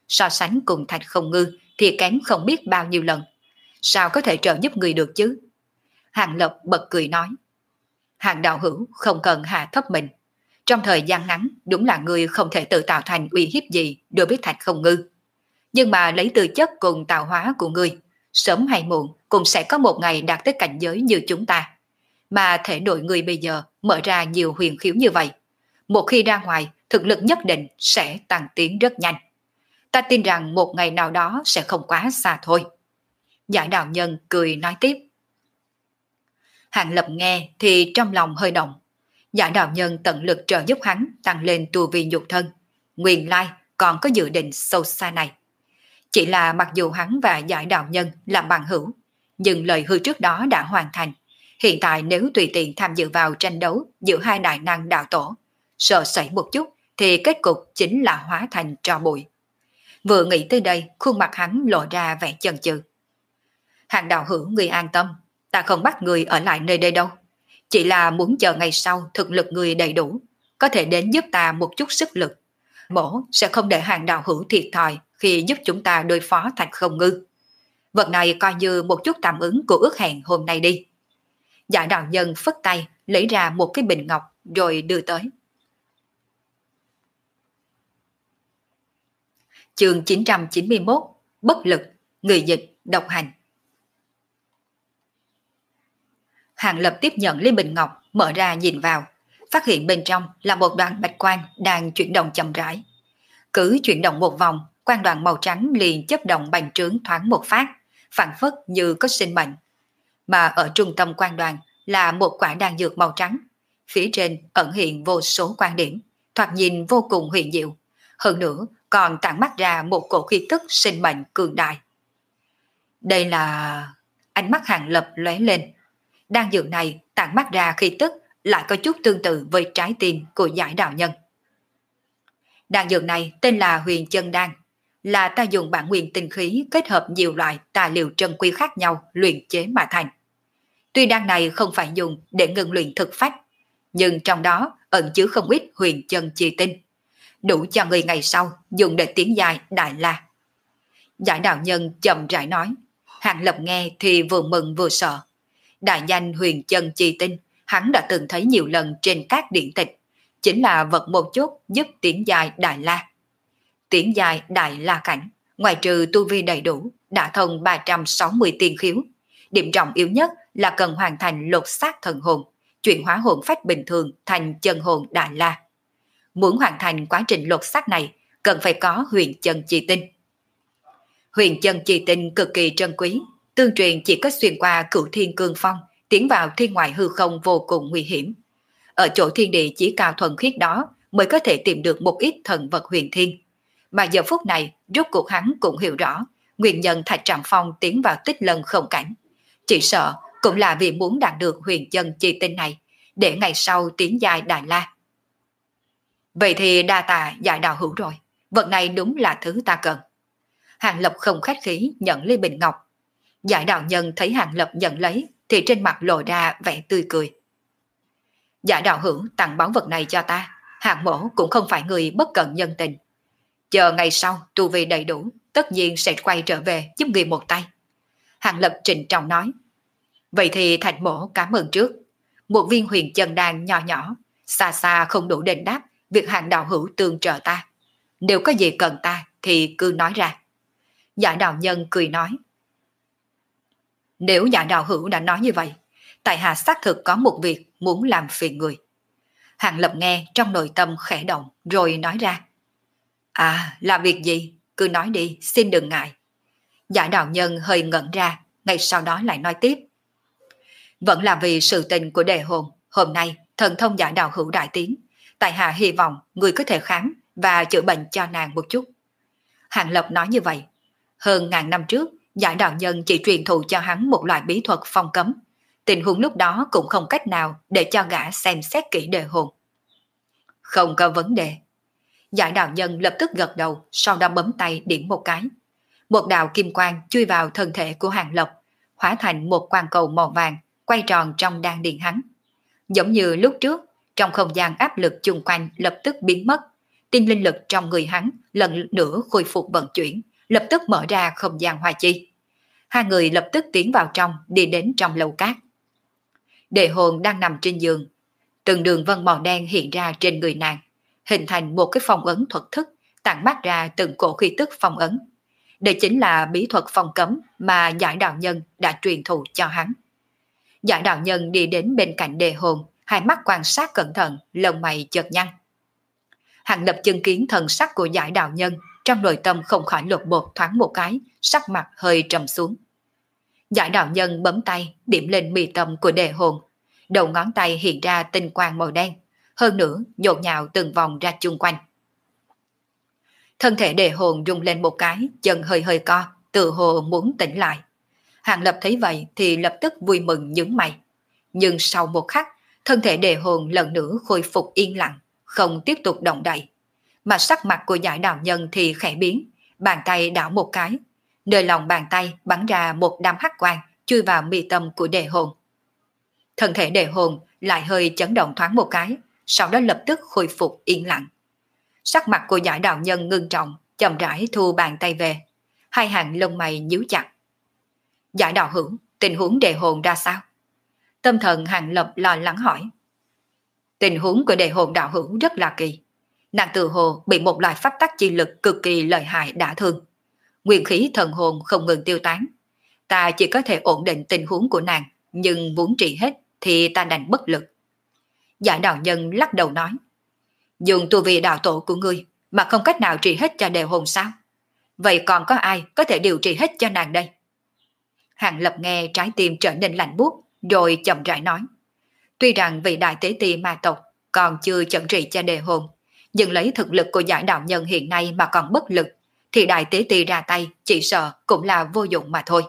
Speaker 1: so sánh cùng Thạch Không Ngư thì kém không biết bao nhiêu lần. Sao có thể trợ giúp người được chứ? Hàng Lập bật cười nói. Hàng đạo hữu không cần hạ thấp mình. Trong thời gian ngắn đúng là người không thể tự tạo thành uy hiếp gì đối với Thạch Không Ngư. Nhưng mà lấy tư chất cùng tạo hóa của người, sớm hay muộn cũng sẽ có một ngày đạt tới cảnh giới như chúng ta. Mà thể nội người bây giờ mở ra nhiều huyền khiếu như vậy. Một khi ra ngoài, thực lực nhất định sẽ tăng tiến rất nhanh. Ta tin rằng một ngày nào đó sẽ không quá xa thôi. Giải đạo nhân cười nói tiếp. Hàng Lập nghe thì trong lòng hơi động. Giải đạo nhân tận lực trợ giúp hắn tăng lên tu vi nhục thân. Nguyên lai còn có dự định sâu xa này. Chỉ là mặc dù hắn và giải đạo nhân làm bằng hữu, nhưng lời hứa trước đó đã hoàn thành. Hiện tại nếu tùy tiện tham dự vào tranh đấu giữa hai đại năng đạo tổ, sợ sẩy một chút thì kết cục chính là hóa thành tro bụi. Vừa nghĩ tới đây, khuôn mặt hắn lộ ra vẻ chần chừ. Hàng đạo hữu người an tâm, ta không bắt người ở lại nơi đây đâu. Chỉ là muốn chờ ngày sau thực lực người đầy đủ, có thể đến giúp ta một chút sức lực. Mổ sẽ không để hàng đạo hữu thiệt thòi khi giúp chúng ta đối phó Thạch Không Ngư. Vật này coi như một chút tạm ứng của ước hẹn hôm nay đi. Giải đạo nhân phất tay lấy ra một cái bình ngọc rồi đưa tới. Chương chín trăm chín mươi mốt. Bất lực, người dịch, độc hành. Hàng Lập tiếp nhận ly bình ngọc, mở ra nhìn vào, phát hiện bên trong là một đoàn bạch quang đang chuyển động chậm rãi. Cứ chuyển động một vòng, quang đoàn màu trắng liền chớp động bành trướng thoáng một phát, phản phất như có sinh mệnh. Mà ở trung tâm quang đoàn là một quả đan dược màu trắng, phía trên ẩn hiện vô số quan điểm, thoạt nhìn vô cùng huyền diệu. Hơn nữa còn tản mắt ra một cổ khí tức sinh mệnh cường đại. Đây là... Ánh mắt Hàng Lập lóe lên. Đan dược này tản mắt ra khí tức lại có chút tương tự với trái tim của giải đạo nhân. Đan dược này tên là Huyền Chân Đan, là ta dùng bản nguyên tinh khí kết hợp nhiều loại tài liệu trân quý khác nhau luyện chế mà thành. Tuy đan này không phải dùng để ngừng luyện thực phách, nhưng trong đó ẩn chứa không ít huyền chân chi tinh, đủ cho người ngày sau dùng để tiến dài Đại La. Giải đạo nhân chậm rãi nói. Hàng Lập nghe thì vừa mừng vừa sợ. Đại danh huyền chân chi tinh hắn đã từng thấy nhiều lần trên các điển tịch, chính là vật một chút giúp tiến dài Đại La. Tiến dài Đại La cảnh, ngoài trừ tu vi đầy đủ, đã thông ba trăm sáu mươi tiên khiếu. Điểm trọng yếu nhất là cần hoàn thành lột xác thần hồn, chuyển hóa hồn phách bình thường thành chân hồn Đại La. Muốn hoàn thành quá trình lột xác này, cần phải có huyền chân chi tinh. Huyền chân chi tinh cực kỳ trân quý, tương truyền chỉ có xuyên qua cửu thiên cương phong, tiến vào thiên ngoại hư không vô cùng nguy hiểm. Ở chỗ thiên địa chỉ cao thuần khiết đó mới có thể tìm được một ít thần vật huyền thiên. Mà giờ phút này, rốt cuộc hắn cũng hiểu rõ, nguyên nhân Thạch Trạm Phong tiến vào tích lân không cảnh. Chỉ sợ cũng là vì muốn đạt được huyền chân chi tinh này, để ngày sau tiến dài Đại La. Vậy thì đa tạ giải đạo hữu rồi, vật này đúng là thứ ta cần. Hàng Lập không khách khí nhận ly bình ngọc. Giải đạo nhân thấy Hàng Lập nhận lấy thì trên mặt lộ ra vẻ tươi cười. Giải đạo hữu tặng báu vật này cho ta, Hàng mổ cũng không phải người bất cận nhân tình. Chờ ngày sau tu vi đầy đủ, tất nhiên sẽ quay trở về giúp người một tay. Hàng Lập trịnh trọng nói. Vậy thì Thạch mổ cảm ơn trước. Một viên huyền chân đan nhỏ nhỏ, xa xa không đủ đền đáp việc Hàng đạo hữu tương trợ ta. Nếu có gì cần ta thì cứ nói ra. Giải đạo nhân cười nói. Nếu giải đạo hữu đã nói như vậy, tại hạ xác thực có một việc muốn làm phiền người. Hàng Lập nghe trong nội tâm khẽ động rồi nói ra. À, là việc gì? Cứ nói đi, xin đừng ngại. Giải đạo nhân hơi ngẩn ra, ngay sau đó lại nói tiếp. Vẫn là vì sự tình của đề hồn, hôm nay thần thông giải đạo hữu đại tiến, tại hạ hy vọng người có thể khám và chữa bệnh cho nàng một chút. Hàng Lập nói như vậy. Hơn ngàn năm trước, giải đạo nhân chỉ truyền thụ cho hắn một loại bí thuật phong cấm. Tình huống lúc đó cũng không cách nào để cho gã xem xét kỹ đề hồn. Không có vấn đề. Giải đạo nhân lập tức gật đầu, sau đó bấm tay điểm một cái. Một đạo kim quang chui vào thân thể của Hàng Lập, hóa thành một quang cầu màu vàng, quay tròn trong đan điền hắn. Giống như lúc trước, trong không gian áp lực chung quanh lập tức biến mất, tinh linh lực trong người hắn lần nữa khôi phục vận chuyển, lập tức mở ra không gian hoa chi. Hai người lập tức tiến vào trong, đi đến trong lầu cát. Đề hồn đang nằm trên giường, từng đường vân màu đen hiện ra trên người nàng, hình thành một cái phong ấn thuật thức, tản mát ra từng cổ khí tức phong ấn. Đây chính là bí thuật phong cấm mà Giải đạo nhân đã truyền thụ cho hắn. Giải đạo nhân đi đến bên cạnh đề hồn, hai mắt quan sát cẩn thận, lông mày chợt nhăn. Hàng Lập chứng kiến thần sắc của Giải đạo nhân, trong nội tâm không khỏi lột bột thoáng một cái, sắc mặt hơi trầm xuống. Giải đạo nhân bấm tay, điểm lên mi tâm của đề hồn. Đầu ngón tay hiện ra tinh quang màu đen, hơn nữa nhộn nhạo từng vòng ra chung quanh. Thân thể đề hồn rung lên một cái, chân hơi hơi co, tự hồ muốn tỉnh lại. Hàng Lập thấy vậy thì lập tức vui mừng nhướng mày. Nhưng sau một khắc, thân thể đề hồn lần nữa khôi phục yên lặng, không tiếp tục động đậy. Mà sắc mặt của Giải đạo nhân thì khẽ biến, bàn tay đảo một cái. Nơi lòng bàn tay bắn ra một đám hắc quang chui vào mi tâm của đề hồn. Thân thể đề hồn lại hơi chấn động thoáng một cái, sau đó lập tức khôi phục yên lặng. Sắc mặt của Giải đạo nhân ngưng trọng, chậm rãi thu bàn tay về. Hai hàng lông mày nhíu chặt. Giải đạo hữu, tình huống đề hồn ra sao? Tâm thần Hàng Lập lo lắng hỏi. Tình huống của đề hồn đạo hữu rất là kỳ. Nàng tự hồ bị một loại pháp tắc chi lực cực kỳ lợi hại đả thương. Nguyên khí thần hồn không ngừng tiêu tán. Ta chỉ có thể ổn định tình huống của nàng, nhưng muốn trị hết thì ta đành bất lực. Giải đạo nhân lắc đầu nói. Dùng tu vi đạo tổ của ngươi mà không cách nào trị hết cho đề hồn sao? Vậy còn có ai có thể điều trị hết cho nàng đây? Hàng Lập nghe trái tim trở nên lạnh buốt, rồi chậm rãi nói. Tuy rằng vị đại tế ti ma tộc còn chưa chẩn trị cho đề hồn, nhưng lấy thực lực của Giải đạo nhân hiện nay mà còn bất lực, thì đại tế ti ra tay chỉ sợ cũng là vô dụng mà thôi.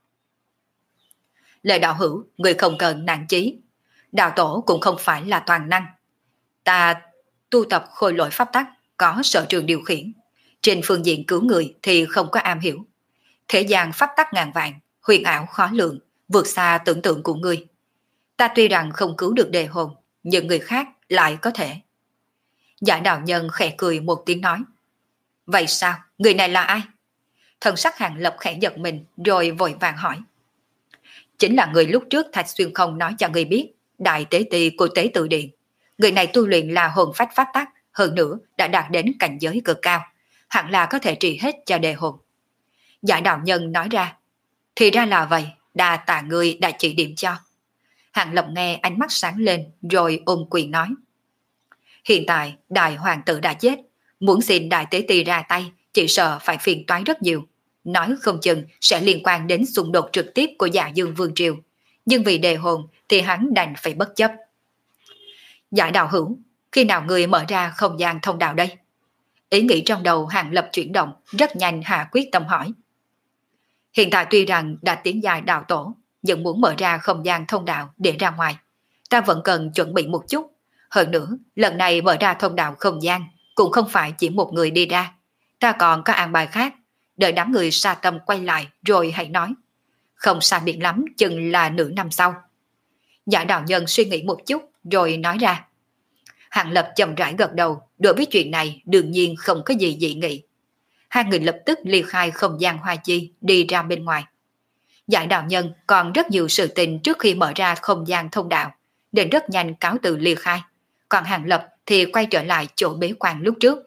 Speaker 1: Lời đạo hữu, người không cần nản chí. Đạo tổ cũng không phải là toàn năng. Ta tu tập khôi lỗi pháp tắc, có sở trường điều khiển. Trên phương diện cứu người thì không có am hiểu. Thế gian pháp tắc ngàn vạn, huyền ảo khó lường, vượt xa tưởng tượng của ngươi. Ta tuy rằng không cứu được đề hồn, nhưng người khác lại có thể. Giải đạo nhân khẽ cười một tiếng nói. Vậy sao? Người này là ai? Thần sắc Hàng Lập khẽ giật mình rồi vội vàng hỏi. Chính là người lúc trước Thạch Xuyên không nói cho người biết, đại tế ti của tế tự điện. Người này tu luyện là hồn phách pháp tắc, hơn nữa đã đạt đến cảnh giới cực cao, hẳn là có thể trị hết cho đề hồn. Giải đạo nhân nói ra. Thì ra là vậy, đa tạ người đã chỉ điểm cho. Hàng Lập nghe ánh mắt sáng lên rồi ôm quyền nói. Hiện tại đại hoàng tử đã chết, muốn xin đại tế ti ra tay chỉ sợ phải phiền toái rất nhiều. Nói không chừng sẽ liên quan đến xung đột trực tiếp của Dạ Dương Vương Triều. Nhưng vì đề hồn thì hắn đành phải bất chấp. Giải đạo hữu, khi nào người mở ra không gian thông đạo đây? Ý nghĩ trong đầu Hàng Lập chuyển động, rất nhanh hạ quyết tâm hỏi. Hiện tại tuy rằng đã tiến dài đạo tổ, nhưng muốn mở ra không gian thông đạo để ra ngoài, ta vẫn cần chuẩn bị một chút. Hơn nữa, lần này mở ra thông đạo không gian cũng không phải chỉ một người đi ra. Ta còn có an bài khác, đợi đám người sa tâm quay lại rồi hãy nói. Không xa biệt lắm, chừng là nửa năm sau. Giả đạo nhân suy nghĩ một chút rồi nói ra. Hàng Lập chậm rãi gật đầu, đối với chuyện này đương nhiên không có gì dị nghị. Hai người lập tức ly khai không gian hoa chi đi ra bên ngoài. Giải đạo nhân còn rất nhiều sự tình trước khi mở ra không gian thông đạo, nên rất nhanh cáo từ ly khai. Còn Hàng Lập thì quay trở lại chỗ bế quan lúc trước.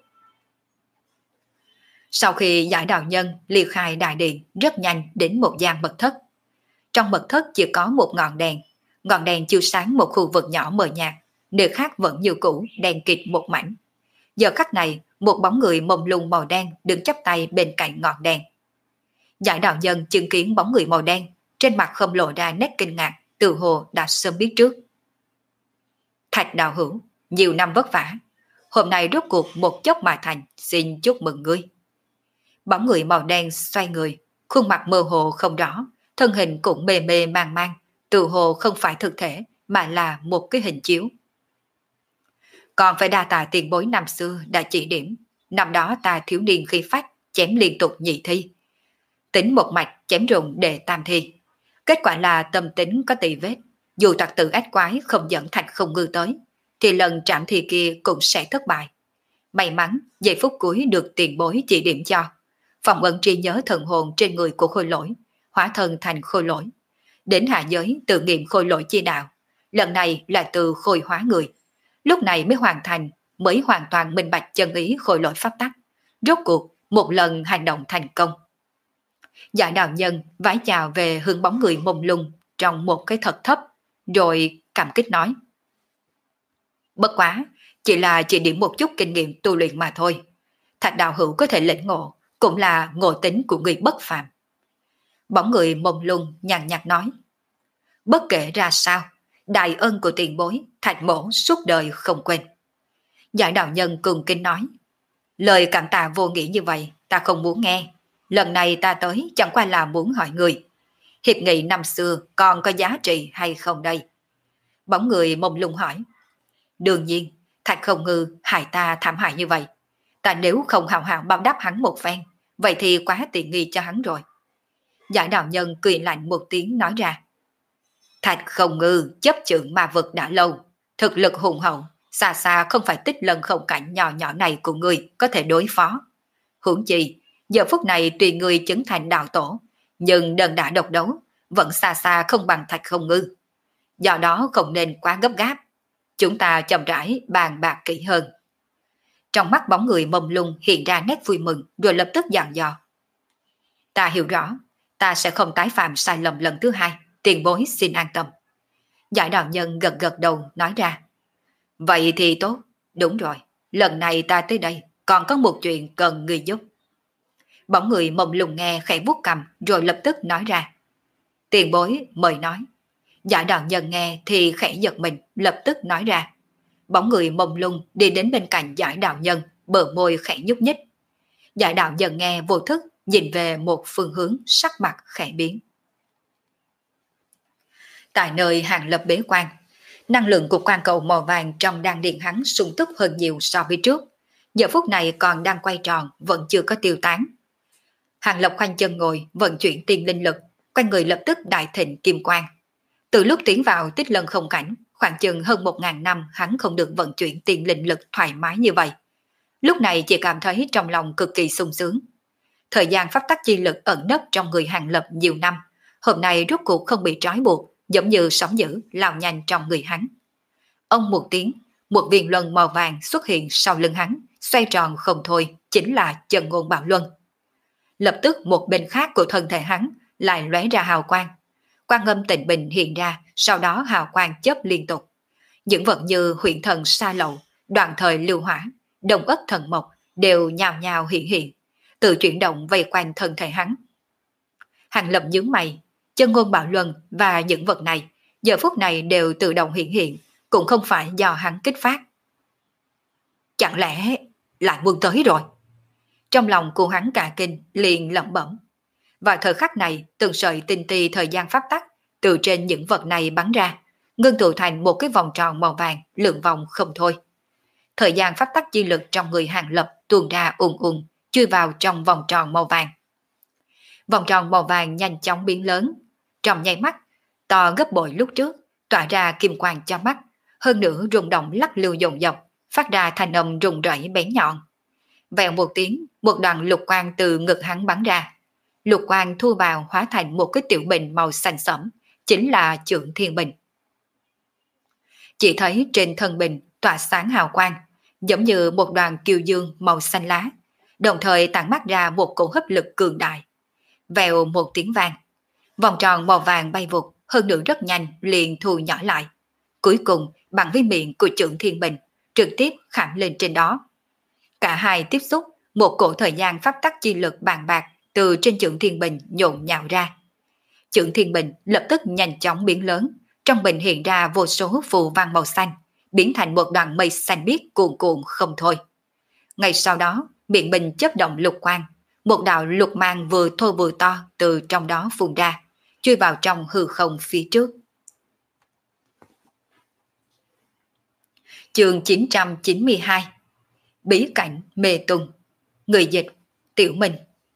Speaker 1: Sau khi giải đạo nhân ly khai đại điện, rất nhanh đến một gian mật thất. Trong mật thất chỉ có một ngọn đèn, ngọn đèn chiếu sáng một khu vực nhỏ mờ nhạt, nơi khác vẫn như cũ đèn kịt một mảnh. Giờ khắc này, một bóng người mông lung màu đen đứng chắp tay bên cạnh ngọn đèn. Giải đạo nhân chứng kiến bóng người màu đen, trên mặt không lộ ra nét kinh ngạc, tự hồ đã sớm biết trước. Thạch đạo hữu, nhiều năm vất vả, hôm nay rốt cuộc một chốc mà thành, xin chúc mừng ngươi. Bóng người màu đen xoay người, khuôn mặt mơ hồ không rõ, thân hình cũng mê mê mang mang, tự hồ không phải thực thể mà là một cái hình chiếu. Còn phải đa tạ tiền bối năm xưa đã chỉ điểm, năm đó ta thiếu niên khi phách, chém liên tục nhị thi. Tính một mạch chém rụng để tam thi. Kết quả là tâm tính có tỳ vết, dù tặc tử ác quái không dẫn thành không ngư tới, thì lần trảm thi kia cũng sẽ thất bại. May mắn, giây phút cuối được tiền bối chỉ điểm cho. Phong ấn trí nhớ thần hồn trên người của khôi lỗi, hóa thân thành khôi lỗi. Đến hạ giới tự nghiệm khôi lỗi chi đạo. Lần này là từ khôi hóa người. Lúc này mới hoàn thành, mới hoàn toàn minh bạch chân ý khôi lỗi pháp tắc. Rốt cuộc, một lần hành động thành công. Dạ đạo nhân vái chào về hướng bóng người mông lung trong một cái thật thấp, rồi cảm kích nói. Bất quá, chỉ là chỉ điểm một chút kinh nghiệm tu luyện mà thôi. Thạch đạo hữu có thể lĩnh ngộ, cũng là ngộ tính của người bất phàm. Bóng người mông lung nhàn nhạt nói. Bất kể ra sao, đại ân của tiền bối, Thạch mổ suốt đời không quên. Giải đạo nhân cường kinh nói. Lời cảm tạ vô nghĩa như vậy, ta không muốn nghe. Lần này ta tới chẳng qua là muốn hỏi người. Hiệp nghị năm xưa còn có giá trị hay không đây? Bóng người mông lung hỏi. Đương nhiên, Thạch không ngư hại ta thảm hại như vậy. Ta nếu không hào hào báo đáp hắn một phen, vậy thì quá tiện nghi cho hắn rồi. Giải đạo nhân cười lạnh một tiếng nói ra. Thạch không ngư chấp chưởng ma vực đã lâu, thực lực hùng hậu, xa xa không phải tích lần không cảnh nhỏ nhỏ này của người có thể đối phó. Huống chi, giờ phút này tùy người chứng thành đạo tổ, nhưng đơn đả độc đấu vẫn xa xa không bằng Thạch không ngư. Do đó không nên quá gấp gáp. Chúng ta chậm rãi bàn bạc kỹ hơn. Trong mắt bóng người mông lung hiện ra nét vui mừng, rồi lập tức dặn dò. Ta hiểu rõ, ta sẽ không tái phạm sai lầm lần thứ hai, tiền bối xin an tâm. Giải đạo nhân gật gật đầu nói ra. Vậy thì tốt, đúng rồi, lần này ta tới đây còn có một chuyện cần người giúp. Bóng người mông lung nghe khẽ vuốt cầm rồi lập tức nói ra. Tiền bối mời nói. Giải đạo nhân nghe thì khẽ giật mình, lập tức nói ra. Bóng người mông lung đi đến bên cạnh giải đạo nhân, bờ môi khẽ nhúc nhích. Giải đạo nhân nghe vô thức, nhìn về một phương hướng, sắc mặt khẽ biến. Tại nơi hàng lập bế quan, năng lượng của quan cầu màu vàng trong đan điện hắn sung túc hơn nhiều so với trước. Giờ phút này còn đang quay tròn, vẫn chưa có tiêu tán. Hàng lập khoanh chân ngồi, vận chuyển tiên linh lực, quanh người lập tức đại thịnh kim quang. Từ lúc tiến vào tích lân không cảnh, khoảng chừng hơn một ngàn năm hắn không được vận chuyển tiên linh lực thoải mái như vậy. Lúc này chỉ cảm thấy trong lòng cực kỳ sung sướng. Thời gian pháp tắc chi lực ẩn nấp trong người Hàng Lập nhiều năm, hôm nay rốt cuộc không bị trói buộc, giống như sóng dữ lao nhanh trong người hắn. Ông một tiếng, một viên luân màu vàng xuất hiện sau lưng hắn, xoay tròn không thôi, chính là Chân Ngôn Bảo Luân. Lập tức một bên khác của thân thể hắn lại lóe ra hào quang. Quang âm tịnh bình hiện ra, sau đó hào quang chớp liên tục. Những vật như huyện thần sa lậu, đoạn thời lưu hỏa, đồng ất thần mộc đều nhào nhào hiện hiện, tự chuyển động vây quanh thân thể hắn. Hàng Lập nhướng mày, Chân Ngôn Bảo Luân và những vật này giờ phút này đều tự động hiện hiện, cũng không phải do hắn kích phát. Chẳng lẽ lại quân tới rồi? Trong lòng của hắn cả kinh liền lẩm bẩm. Vào thời khắc này, từng sợi tinh ti thời gian pháp tắc từ trên những vật này bắn ra, ngưng tụ thành một cái vòng tròn màu vàng lượn vòng không thôi. Thời gian pháp tắc chi lực trong người Hàng Lập tuôn ra ùn ùn, chui vào trong vòng tròn màu vàng. Vòng tròn màu vàng nhanh chóng biến lớn, trong nháy mắt, to gấp bội lúc trước, tỏa ra kim quang cho mắt, hơn nữa rung động lắc lư dồn dập, phát ra thanh âm rung rẩy bén nhọn. Vèo một tiếng, một đoàn lục quang từ ngực hắn bắn ra. Lục quang thu vào hóa thành một cái tiểu bình màu xanh sẫm, chính là Chưởng Thiên Bình. Chỉ thấy trên thân bình tỏa sáng hào quang, giống như một đoàn kiều dương màu xanh lá, đồng thời tản mát ra một cổ hấp lực cường đại. Vèo một tiếng vang, vòng tròn màu vàng bay vụt, hơn nữa rất nhanh liền thu nhỏ lại. Cuối cùng bằng với miệng của Chưởng Thiên Bình, trực tiếp khảm lên trên đó. Cả hai tiếp xúc, một cổ thời gian pháp tắc chi lực bàn bạc từ trên Chưởng Thiên Bình nhộn nhạo ra. Chưởng Thiên Bình lập tức nhanh chóng biến lớn, trong bình hiện ra vô số phù văn màu xanh, biến thành một đoàn mây xanh biếc cuồn cuộn không thôi. Ngay sau đó, miệng bình chớp động lục quang, một đạo lục mang vừa thô vừa to từ trong đó phun ra, chui vào trong hư không phía trước. Chương chín trăm chín mươi hai. Bí cảnh mê tung. Người dịch Tiểu Minh.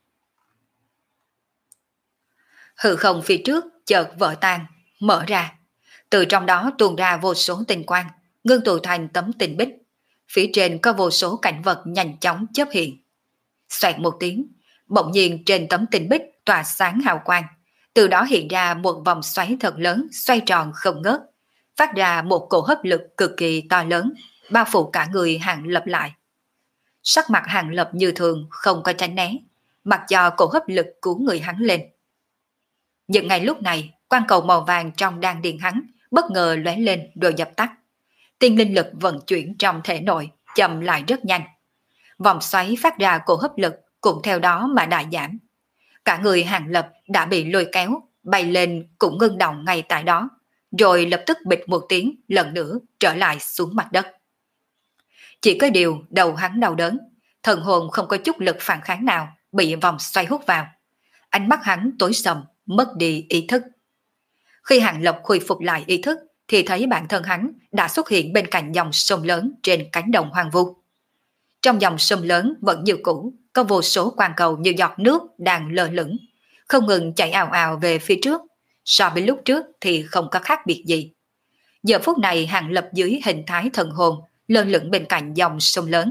Speaker 1: Hư không phía trước chợt vỡ tan, mở ra. Từ trong đó tuôn ra vô số tinh quang, ngưng tụ thành tấm tinh bích. phía trên có vô số cảnh vật nhanh chóng chớp hiện. Xoẹt một tiếng, bỗng nhiên trên tấm tinh bích tỏa sáng hào quang, từ đó hiện ra một vòng xoáy thật lớn xoay tròn không ngớt, phát ra một cổ hấp lực cực kỳ to lớn, bao phủ cả người Hàng Lập lại. Sắc mặt Hàng Lập như thường không có tránh né, mặc cho cổ hấp lực của người hắn lên. Nhưng ngay lúc này, quang cầu màu vàng trong đan điền hắn bất ngờ lóe lên rồi dập tắt. Tiên linh lực vận chuyển trong thể nội chậm lại rất nhanh. Vòng xoáy phát ra cổ hấp lực cũng theo đó mà đại giảm. Cả người Hàng Lập đã bị lôi kéo, bay lên cũng ngưng động ngay tại đó, rồi lập tức bịch một tiếng lần nữa trở lại xuống mặt đất. Chỉ có điều đầu hắn đau đớn, thần hồn không có chút lực phản kháng nào, bị vòng xoay hút vào. Ánh mắt hắn tối sầm, mất đi ý thức. Khi Hàng Lập khôi phục lại ý thức, thì thấy bản thân hắn đã xuất hiện bên cạnh dòng sông lớn trên cánh đồng hoang vu. Trong dòng sông lớn vẫn như cũ, có vô số quang cầu như giọt nước đang lơ lửng, không ngừng chạy ào ào về phía trước. So với lúc trước thì không có khác biệt gì. Giờ phút này Hàng Lập dưới hình thái thần hồn lơ lửng bên cạnh dòng sông lớn.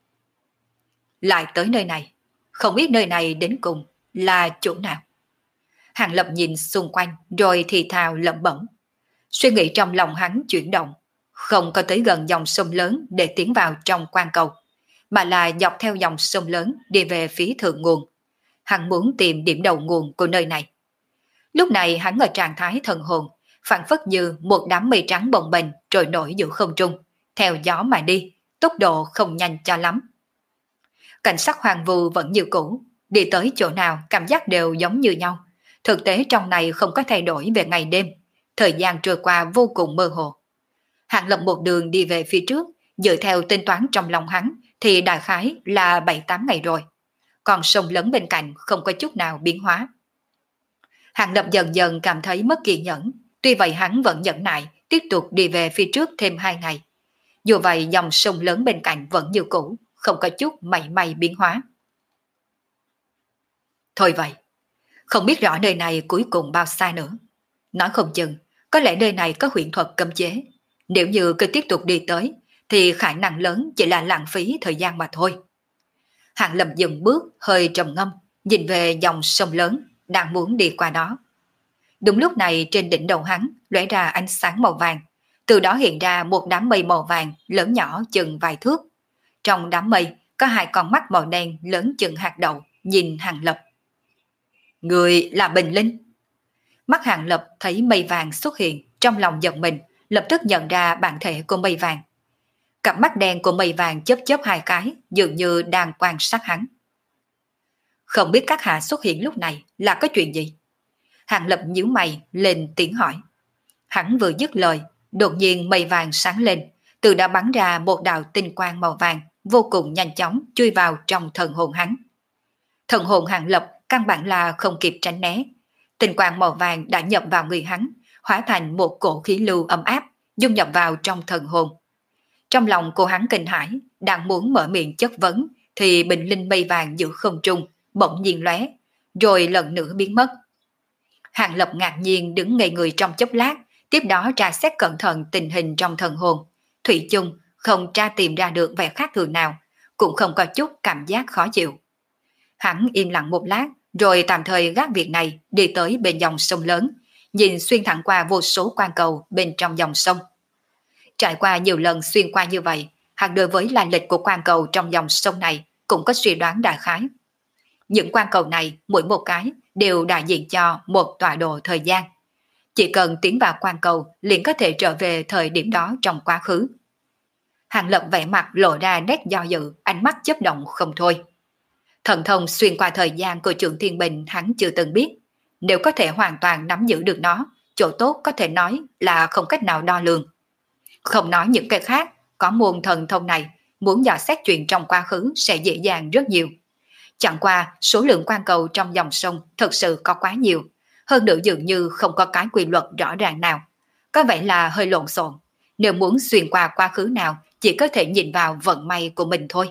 Speaker 1: Lại tới nơi này, không biết nơi này đến cùng là chỗ nào. Hàng Lập nhìn xung quanh rồi thì thào lẩm bẩm. Suy nghĩ trong lòng hắn chuyển động, không có tới gần dòng sông lớn để tiến vào trong quang cầu, mà là dọc theo dòng sông lớn đi về phía thượng nguồn. Hắn muốn tìm điểm đầu nguồn của nơi này. Lúc này hắn ở trạng thái thần hồn, phản phất như một đám mây trắng bồng bềnh trôi nổi giữa không trung, theo gió mà đi, tốc độ không nhanh cho lắm. Cảnh sắc hoang vu vẫn như cũ, đi tới chỗ nào cảm giác đều giống như nhau. Thực tế trong này không có thay đổi về ngày đêm, thời gian trôi qua vô cùng mơ hồ. Hàng Lập một đường đi về phía trước, dựa theo tính toán trong lòng hắn thì đại khái là bảy tám ngày rồi. Còn sông lớn bên cạnh không có chút nào biến hóa. Hàng Lập dần dần cảm thấy mất kiên nhẫn, tuy vậy hắn vẫn nhẫn nại tiếp tục đi về phía trước thêm hai ngày. Dù vậy dòng sông lớn bên cạnh vẫn như cũ, không có chút mảy may biến hóa. Thôi vậy, không biết rõ nơi này cuối cùng bao xa nữa. Nói không chừng, có lẽ nơi này có huyền thuật cấm chế. Nếu như cứ tiếp tục đi tới, thì khả năng lớn chỉ là lãng phí thời gian mà thôi. Hàng Lập dừng bước, hơi trầm ngâm, nhìn về dòng sông lớn, đang muốn đi qua đó. Đúng lúc này trên đỉnh đầu hắn lóe ra ánh sáng màu vàng, từ đó hiện ra một đám mây màu vàng lớn nhỏ chừng vài thước. Trong đám mây có hai con mắt màu đen lớn chừng hạt đậu nhìn Hàng Lập. Người là Bình Linh. Mắt Hàng Lập thấy mây vàng xuất hiện, trong lòng giật mình, lập tức nhận ra bản thể của mây vàng. Cặp mắt đen của mây vàng chớp chớp hai cái, dường như đang quan sát hắn. Không biết các hạ xuất hiện lúc này là có chuyện gì? Hàng Lập nhíu mày lên tiếng hỏi. Hắn vừa dứt lời, đột nhiên mây vàng sáng lên, từ đã bắn ra một đạo tinh quang màu vàng, vô cùng nhanh chóng chui vào trong thần hồn hắn. Thần hồn Hàng Lập căn bản là không kịp tránh né. Tinh quang màu vàng đã nhập vào người hắn, hóa thành một cổ khí lưu ấm áp, dung nhập vào trong thần hồn. Trong lòng cô hắn kinh hãi, đang muốn mở miệng chất vấn, thì bình linh mây vàng giữa không trung, bỗng nhiên lóe, rồi lần nữa biến mất. Hàng Lập ngạc nhiên đứng ngây người trong chốc lát, tiếp đó tra xét cẩn thận tình hình trong thần hồn. Thủy chung không tra tìm ra được vẻ khác thường nào, cũng không có chút cảm giác khó chịu. Hắn im lặng một lát, rồi tạm thời gác việc này, đi tới bên dòng sông lớn, nhìn xuyên thẳng qua vô số quan cầu bên trong dòng sông. Trải qua nhiều lần xuyên qua như vậy, hắn đối với lai lịch của quan cầu trong dòng sông này cũng có suy đoán đại khái. Những quan cầu này, mỗi một cái đều đại diện cho một tọa độ thời gian. Chỉ cần tiến vào quan cầu liền có thể trở về thời điểm đó trong quá khứ. Hàng Lập vẻ mặt lộ ra nét do dự, ánh mắt chớp động không thôi. Thần thông xuyên qua thời gian của Trượng Thiên Bình hắn chưa từng biết. Nếu có thể hoàn toàn nắm giữ được nó, chỗ tốt có thể nói là không cách nào đo lường. Không nói những cái khác, có môn thần thông này, muốn dò xét chuyện trong quá khứ sẽ dễ dàng rất nhiều. Chẳng qua, số lượng quan cầu trong dòng sông thật sự có quá nhiều, hơn nữa dường như không có cái quy luật rõ ràng nào. Có vẻ là hơi lộn xộn, nếu muốn xuyên qua quá khứ nào, chỉ có thể nhìn vào vận may của mình thôi.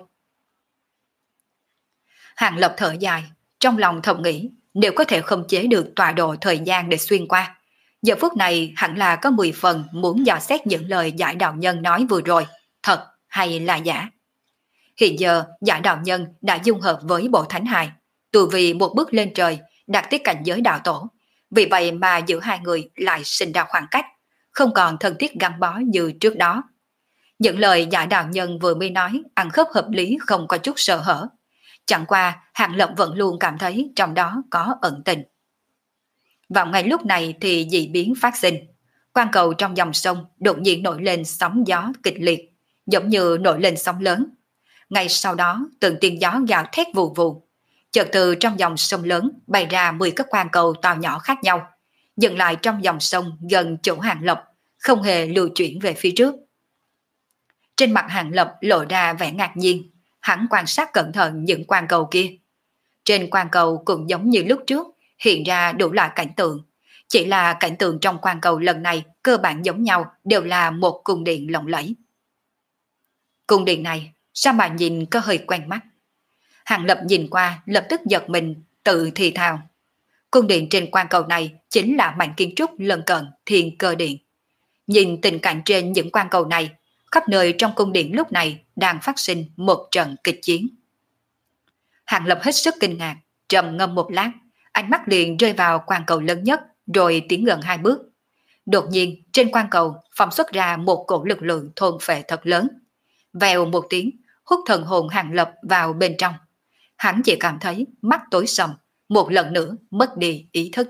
Speaker 1: Hàng Lập thở dài, trong lòng thầm nghĩ, nếu có thể không chế được tọa độ thời gian để xuyên qua, giờ phút này hẳn là có mười phần muốn dò xét những lời giải đạo nhân nói vừa rồi, thật hay là giả? Hiện giờ Giải đạo nhân đã dung hợp với bộ thánh hài, từ vì một bước lên trời, đạt tới cảnh giới đạo tổ. Vì vậy mà giữa hai người lại sinh ra khoảng cách, không còn thân thiết gắn bó như trước đó. Những lời Giải đạo nhân vừa mới nói ăn khớp hợp lý, không có chút sợ hở. Chẳng qua Hàng Lập vẫn luôn cảm thấy trong đó có ẩn tình. Vào ngay lúc này thì dị biến phát sinh. Quang cầu trong dòng sông đột nhiên nổi lên sóng gió kịch liệt, giống như nổi lên sóng lớn. Ngay sau đó từng tiếng gió gào thét vù vù. Chợt từ trong dòng sông lớn bay ra mười các quang cầu to nhỏ khác nhau, dừng lại trong dòng sông gần chỗ Hàng Lập, không hề lưu chuyển về phía trước. Trên mặt Hàng Lập lộ ra vẻ ngạc nhiên, hắn quan sát cẩn thận những quang cầu kia. Trên quang cầu cũng giống như lúc trước, hiện ra đủ loại cảnh tượng. Chỉ là cảnh tượng trong quang cầu lần này cơ bản giống nhau, đều là một cung điện lộng lẫy. Cung điện này, sao mà nhìn có hơi quen mắt? Hàng Lập nhìn qua lập tức giật mình, tự thì thào. Cung điện trên quang cầu này chính là mảnh kiến trúc lân cận Thiên Cơ Điện. Nhìn tình cảnh trên những quang cầu này, khắp nơi trong cung điện lúc này đang phát sinh một trận kịch chiến. Hàng Lập hết sức kinh ngạc, trầm ngâm một lát, ánh mắt liền rơi vào quang cầu lớn nhất, rồi tiến gần hai bước. Đột nhiên trên quang cầu phóng xuất ra một cổ lực lượng thôn phệ thật lớn. Vèo một tiếng, hút thần hồn Hàng Lập vào bên trong. Hắn chỉ cảm thấy mắt tối sầm, một lần nữa mất đi ý thức.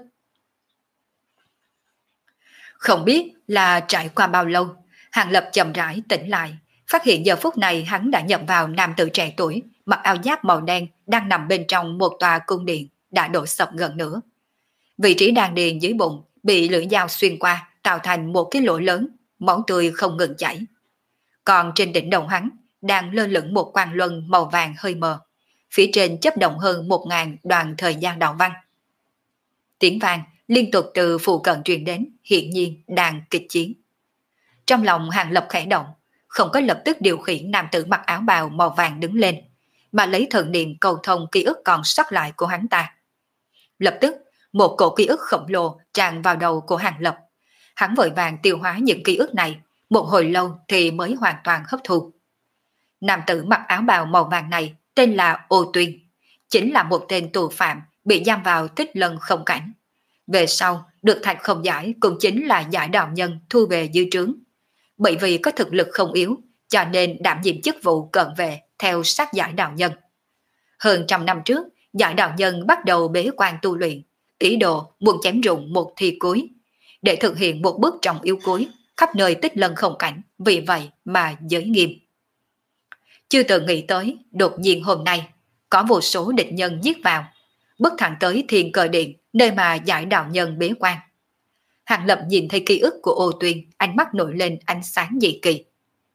Speaker 1: Không biết là trải qua bao lâu, Hàng Lập chậm rãi tỉnh lại, phát hiện giờ phút này hắn đã nhập vào nam tử trẻ tuổi, mặc áo giáp màu đen đang nằm bên trong một tòa cung điện đã đổ sập gần nửa. Vị trí đan điền dưới bụng bị lưỡi dao xuyên qua, tạo thành một cái lỗ lớn, máu tươi không ngừng chảy. Còn trên đỉnh đầu hắn đang lơ lửng một quang luân màu vàng hơi mờ, phía trên chớp động hơn một ngàn đoàn thời gian đạo văn. Tiếng vang liên tục từ phụ cận truyền đến, hiện nhiên đang kịch chiến. Trong lòng Hàng Lập khẽ động, không có lập tức điều khiển nam tử mặc áo bào màu vàng đứng lên, mà lấy thần niệm cầu thông ký ức còn sót lại của hắn ta. Lập tức, một cổ ký ức khổng lồ tràn vào đầu của Hàng Lập. Hắn vội vàng tiêu hóa những ký ức này, một hồi lâu thì mới hoàn toàn hấp thu. Nam tử mặc áo bào màu vàng này tên là Ô Tuyên, chính là một tên tù phạm bị giam vào Tích Lân Không Cảnh. Về sau, được Thạch Không Giải cũng chính là Giải đạo nhân thu về dưới trướng. Bởi vì có thực lực không yếu, cho nên đảm nhiệm chức vụ cận vệ theo sát Giải đạo nhân. Hơn trăm năm trước, Giải đạo nhân bắt đầu bế quan tu luyện, ý đồ muốn chém rụng một thi cuối, để thực hiện một bước trọng yếu cuối, khắp nơi Tích Lân Không Cảnh, vì vậy mà giới nghiêm. Chưa từng nghĩ tới, đột nhiên hôm nay, có vô số địch nhân giết vào, bước thẳng tới Thiên Cơ Điện, nơi mà Giải đạo nhân bế quan. Hàng Lập nhìn thấy ký ức của Ô Tuyên, ánh mắt nổi lên ánh sáng dị kỳ.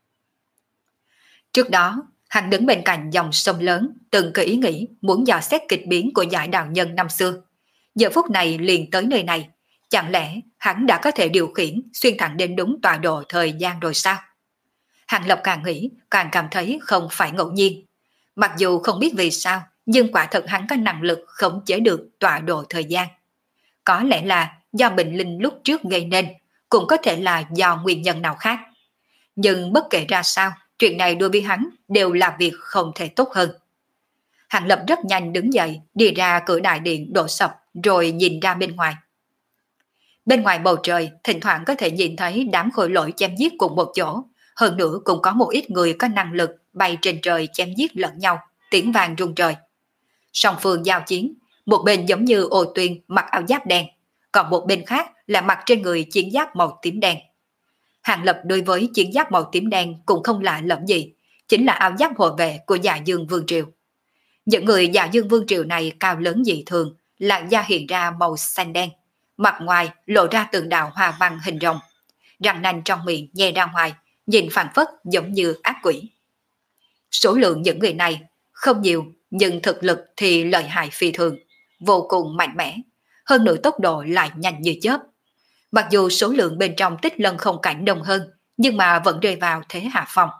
Speaker 1: Trước đó, hắn đứng bên cạnh dòng sông lớn, từng có ý nghĩ muốn dò xét kịch biến của Giải đạo nhân năm xưa. Giờ phút này liền tới nơi này, chẳng lẽ hắn đã có thể điều khiển xuyên thẳng đến đúng tọa độ thời gian rồi sao? Hàng Lập càng nghĩ, càng cảm thấy không phải ngẫu nhiên. Mặc dù không biết vì sao, nhưng quả thật hắn có năng lực khống chế được tọa độ thời gian. Có lẽ là do bệnh linh lúc trước gây nên, cũng có thể là do nguyên nhân nào khác. Nhưng bất kể ra sao, chuyện này đối với hắn đều là việc không thể tốt hơn. Hàng Lập rất nhanh đứng dậy, đi ra cửa đại điện đổ sập, rồi nhìn ra bên ngoài. Bên ngoài bầu trời, thỉnh thoảng có thể nhìn thấy đám khối lỗi chém giết cùng một chỗ. Hơn nữa cũng có một ít người có năng lực bay trên trời chém giết lẫn nhau, tiếng vang rung trời. Song phương giao chiến, một bên giống như Ô Tuyên mặc áo giáp đen, còn một bên khác là mặc trên người chiến giáp màu tím đen. Hàng Lập đối với chiến giáp màu tím đen cũng không lạ lẫm gì, chính là áo giáp hộ vệ của Dạ Dương Vương Triều. Những người Dạ Dương Vương Triều này cao lớn dị thường, làn da hiện ra màu xanh đen, mặt ngoài lộ ra từng đạo hoa văn hình rồng, răng nanh trong miệng nhè ra ngoài, nhìn phảng phất giống như ác quỷ. Số lượng những người này không nhiều, nhưng thực lực thì lợi hại phi thường, vô cùng mạnh mẽ, hơn nữa tốc độ lại nhanh như chớp. Mặc dù số lượng bên trong Tích Lân Không Cảnh đông hơn, nhưng mà vẫn rơi vào thế hạ phong.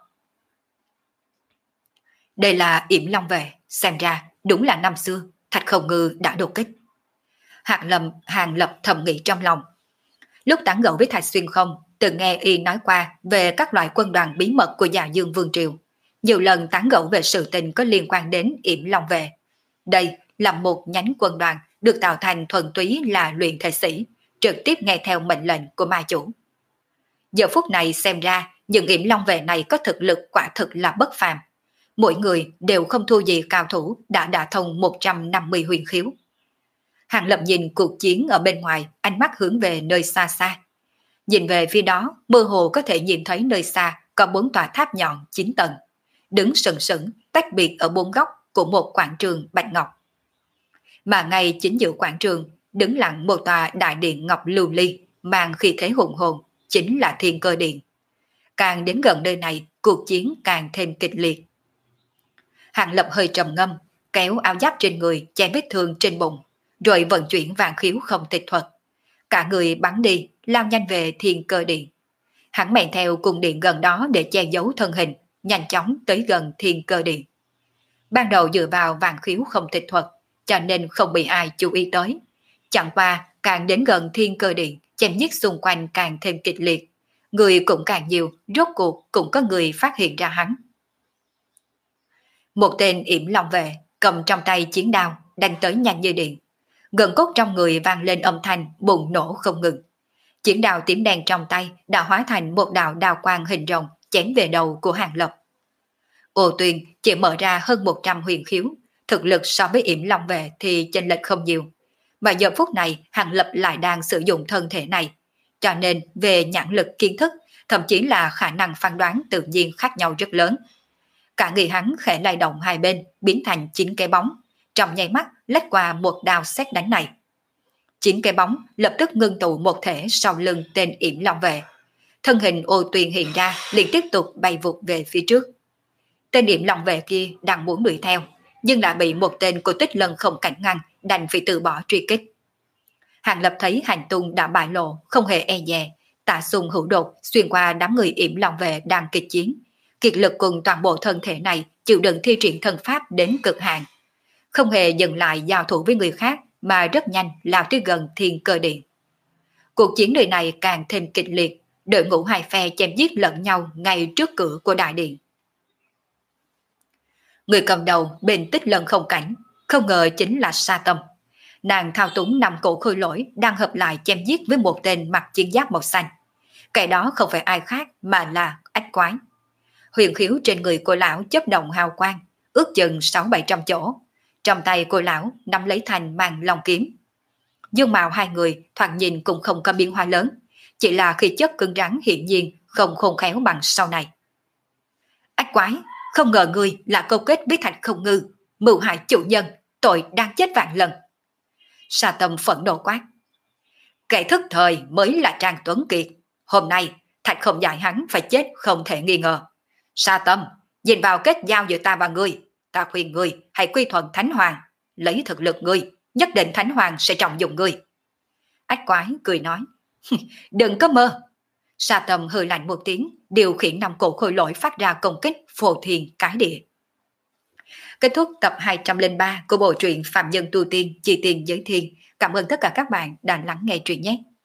Speaker 1: Đây là Yểm Long Vệ, xem ra đúng là năm xưa Thạch Không Ngư đã đột kích. Hàng Lâm Hàng Lập thầm nghĩ trong lòng. Lúc tán gẫu với Thạch Xuyên Không, từng nghe y nói qua về các loại quân đoàn bí mật của Dạ Dương Vương Triều, nhiều lần tán gẫu về sự tình có liên quan đến Yểm Long Vệ. Đây là một nhánh quân đoàn được tạo thành thuần túy là luyện thể sĩ, trực tiếp nghe theo mệnh lệnh của ma chủ. Giờ phút này xem ra, những Yểm Long Vệ này có thực lực quả thực là bất phàm. Mỗi người đều không thua gì cao thủ đã đả thông một trăm năm mươi huyền khiếu. Hàng Lập nhìn cuộc chiến ở bên ngoài, ánh mắt hướng về nơi xa xa. Nhìn về phía đó, mơ hồ có thể nhìn thấy nơi xa có bốn tòa tháp nhọn chín tầng, đứng sừng sững tách biệt ở bốn góc của một quảng trường bạch ngọc. Mà ngay chính giữa quảng trường, đứng lặng một tòa đại điện ngọc lưu ly, mang khí thế hùng hồn, chính là Thiên Cơ Điện. Càng đến gần nơi này, cuộc chiến càng thêm kịch liệt. Hàng Lập hơi trầm ngâm, kéo áo giáp trên người che vết thương trên bụng, rồi vận chuyển vạn khiếu không tịch thuật. Cả người bắn đi, lao nhanh về Thiên Cơ Điện. Hắn men theo cung điện gần đó để che giấu thân hình, nhanh chóng tới gần Thiên Cơ Điện. Ban đầu dựa vào vạn khiếu không tịch thuật, cho nên không bị ai chú ý tới. Chẳng qua, càng đến gần Thiên Cơ Điện, chém giết xung quanh càng thêm kịch liệt. Người cũng càng nhiều, rốt cuộc cũng có người phát hiện ra hắn. Một tên Yểm Long Vệ cầm trong tay chiến đao, đánh tới nhanh như điện. Gần cốt trong người vang lên âm thanh bùng nổ không ngừng. Chiến đao tím đen trong tay đã hóa thành một đạo đao quang hình rồng chém về đầu của Hàng Lập. Ô Tuyền chỉ mở ra hơn một trăm huyền khiếu, thực lực so với Yểm Long Vệ thì chênh lệch không nhiều. Mà giờ phút này Hàng Lập lại đang sử dụng thân thể này, cho nên về nhãn lực kiến thức, thậm chí là khả năng phán đoán tự nhiên khác nhau rất lớn. Cả người hắn khẽ lay động hai bên, biến thành chín cái bóng, trong nháy mắt lách qua một đao xét đánh này. Chín cái bóng lập tức ngưng tụ một thể sau lưng tên Yểm Long Vệ. Thân hình Ô Tuyền hiện ra, liền tiếp tục bay vụt về phía trước. Tên Yểm Long Vệ kia đang muốn đuổi theo, nhưng đã bị một tên của Tích Lân không cảnh ngăn, đành phải từ bỏ truy kích. Hàng Lập thấy hành tung đã bại lộ, không hề e dè, tạ xung hữu đột xuyên qua đám người Yểm Long Vệ đang kịch chiến, kiệt lực cùng toàn bộ thân thể này chịu đựng thi triển thân pháp đến cực hạn, không hề dừng lại giao thủ với người khác mà rất nhanh lao tới gần Thiên Cơ Điện. Cuộc chiến đời này càng thêm kịch liệt, đội ngũ hai phe chém giết lẫn nhau ngay trước cửa của đại điện. Người cầm đầu bên Tích Lân không cảnh, không ngờ chính là Sa Tâm. Nàng thao túng năm cổ khôi lỗi đang hợp lại chém giết với một tên mặc chiến giáp màu xanh. Cái đó không phải ai khác mà là Ách Quái. Huyền khiếu trên người cô lão chớp động hào quang, ước chừng sáu bảy trăm chỗ. Trong tay cô lão nắm lấy thành màn long kiếm. Dương mạo hai người thoạt nhìn cũng không có biến hóa lớn, chỉ là khí chất cứng rắn hiển nhiên không khôn khéo bằng sau này. Ách Quái, không ngờ ngươi là câu kết với Thạch Không Ngư, mưu hại chủ nhân, tội đang chết vạn lần. Sa Tâm phẫn nộ quát. Kẻ thức thời mới là Trang Tuấn Kiệt. Hôm nay Thạch Không dạy hắn phải chết không thể nghi ngờ. Sa Tâm, nhìn vào kết giao giữa ta và ngươi, ta khuyên ngươi hãy quy thuận Thánh Hoàng, lấy thực lực ngươi, nhất định Thánh Hoàng sẽ trọng dụng ngươi. Ách Quái cười nói. Đừng có mơ. Sa Tâm hừ lạnh một tiếng, điều khiển năm cổ khôi lỗi phát ra công kích phổ thiên cái địa. Kết thúc tập hai trăm lẻ ba của bộ truyện Phạm Nhân Tu Tiên Chi Tiền Giới Thiên. Cảm ơn tất cả các bạn đã lắng nghe truyện nhé.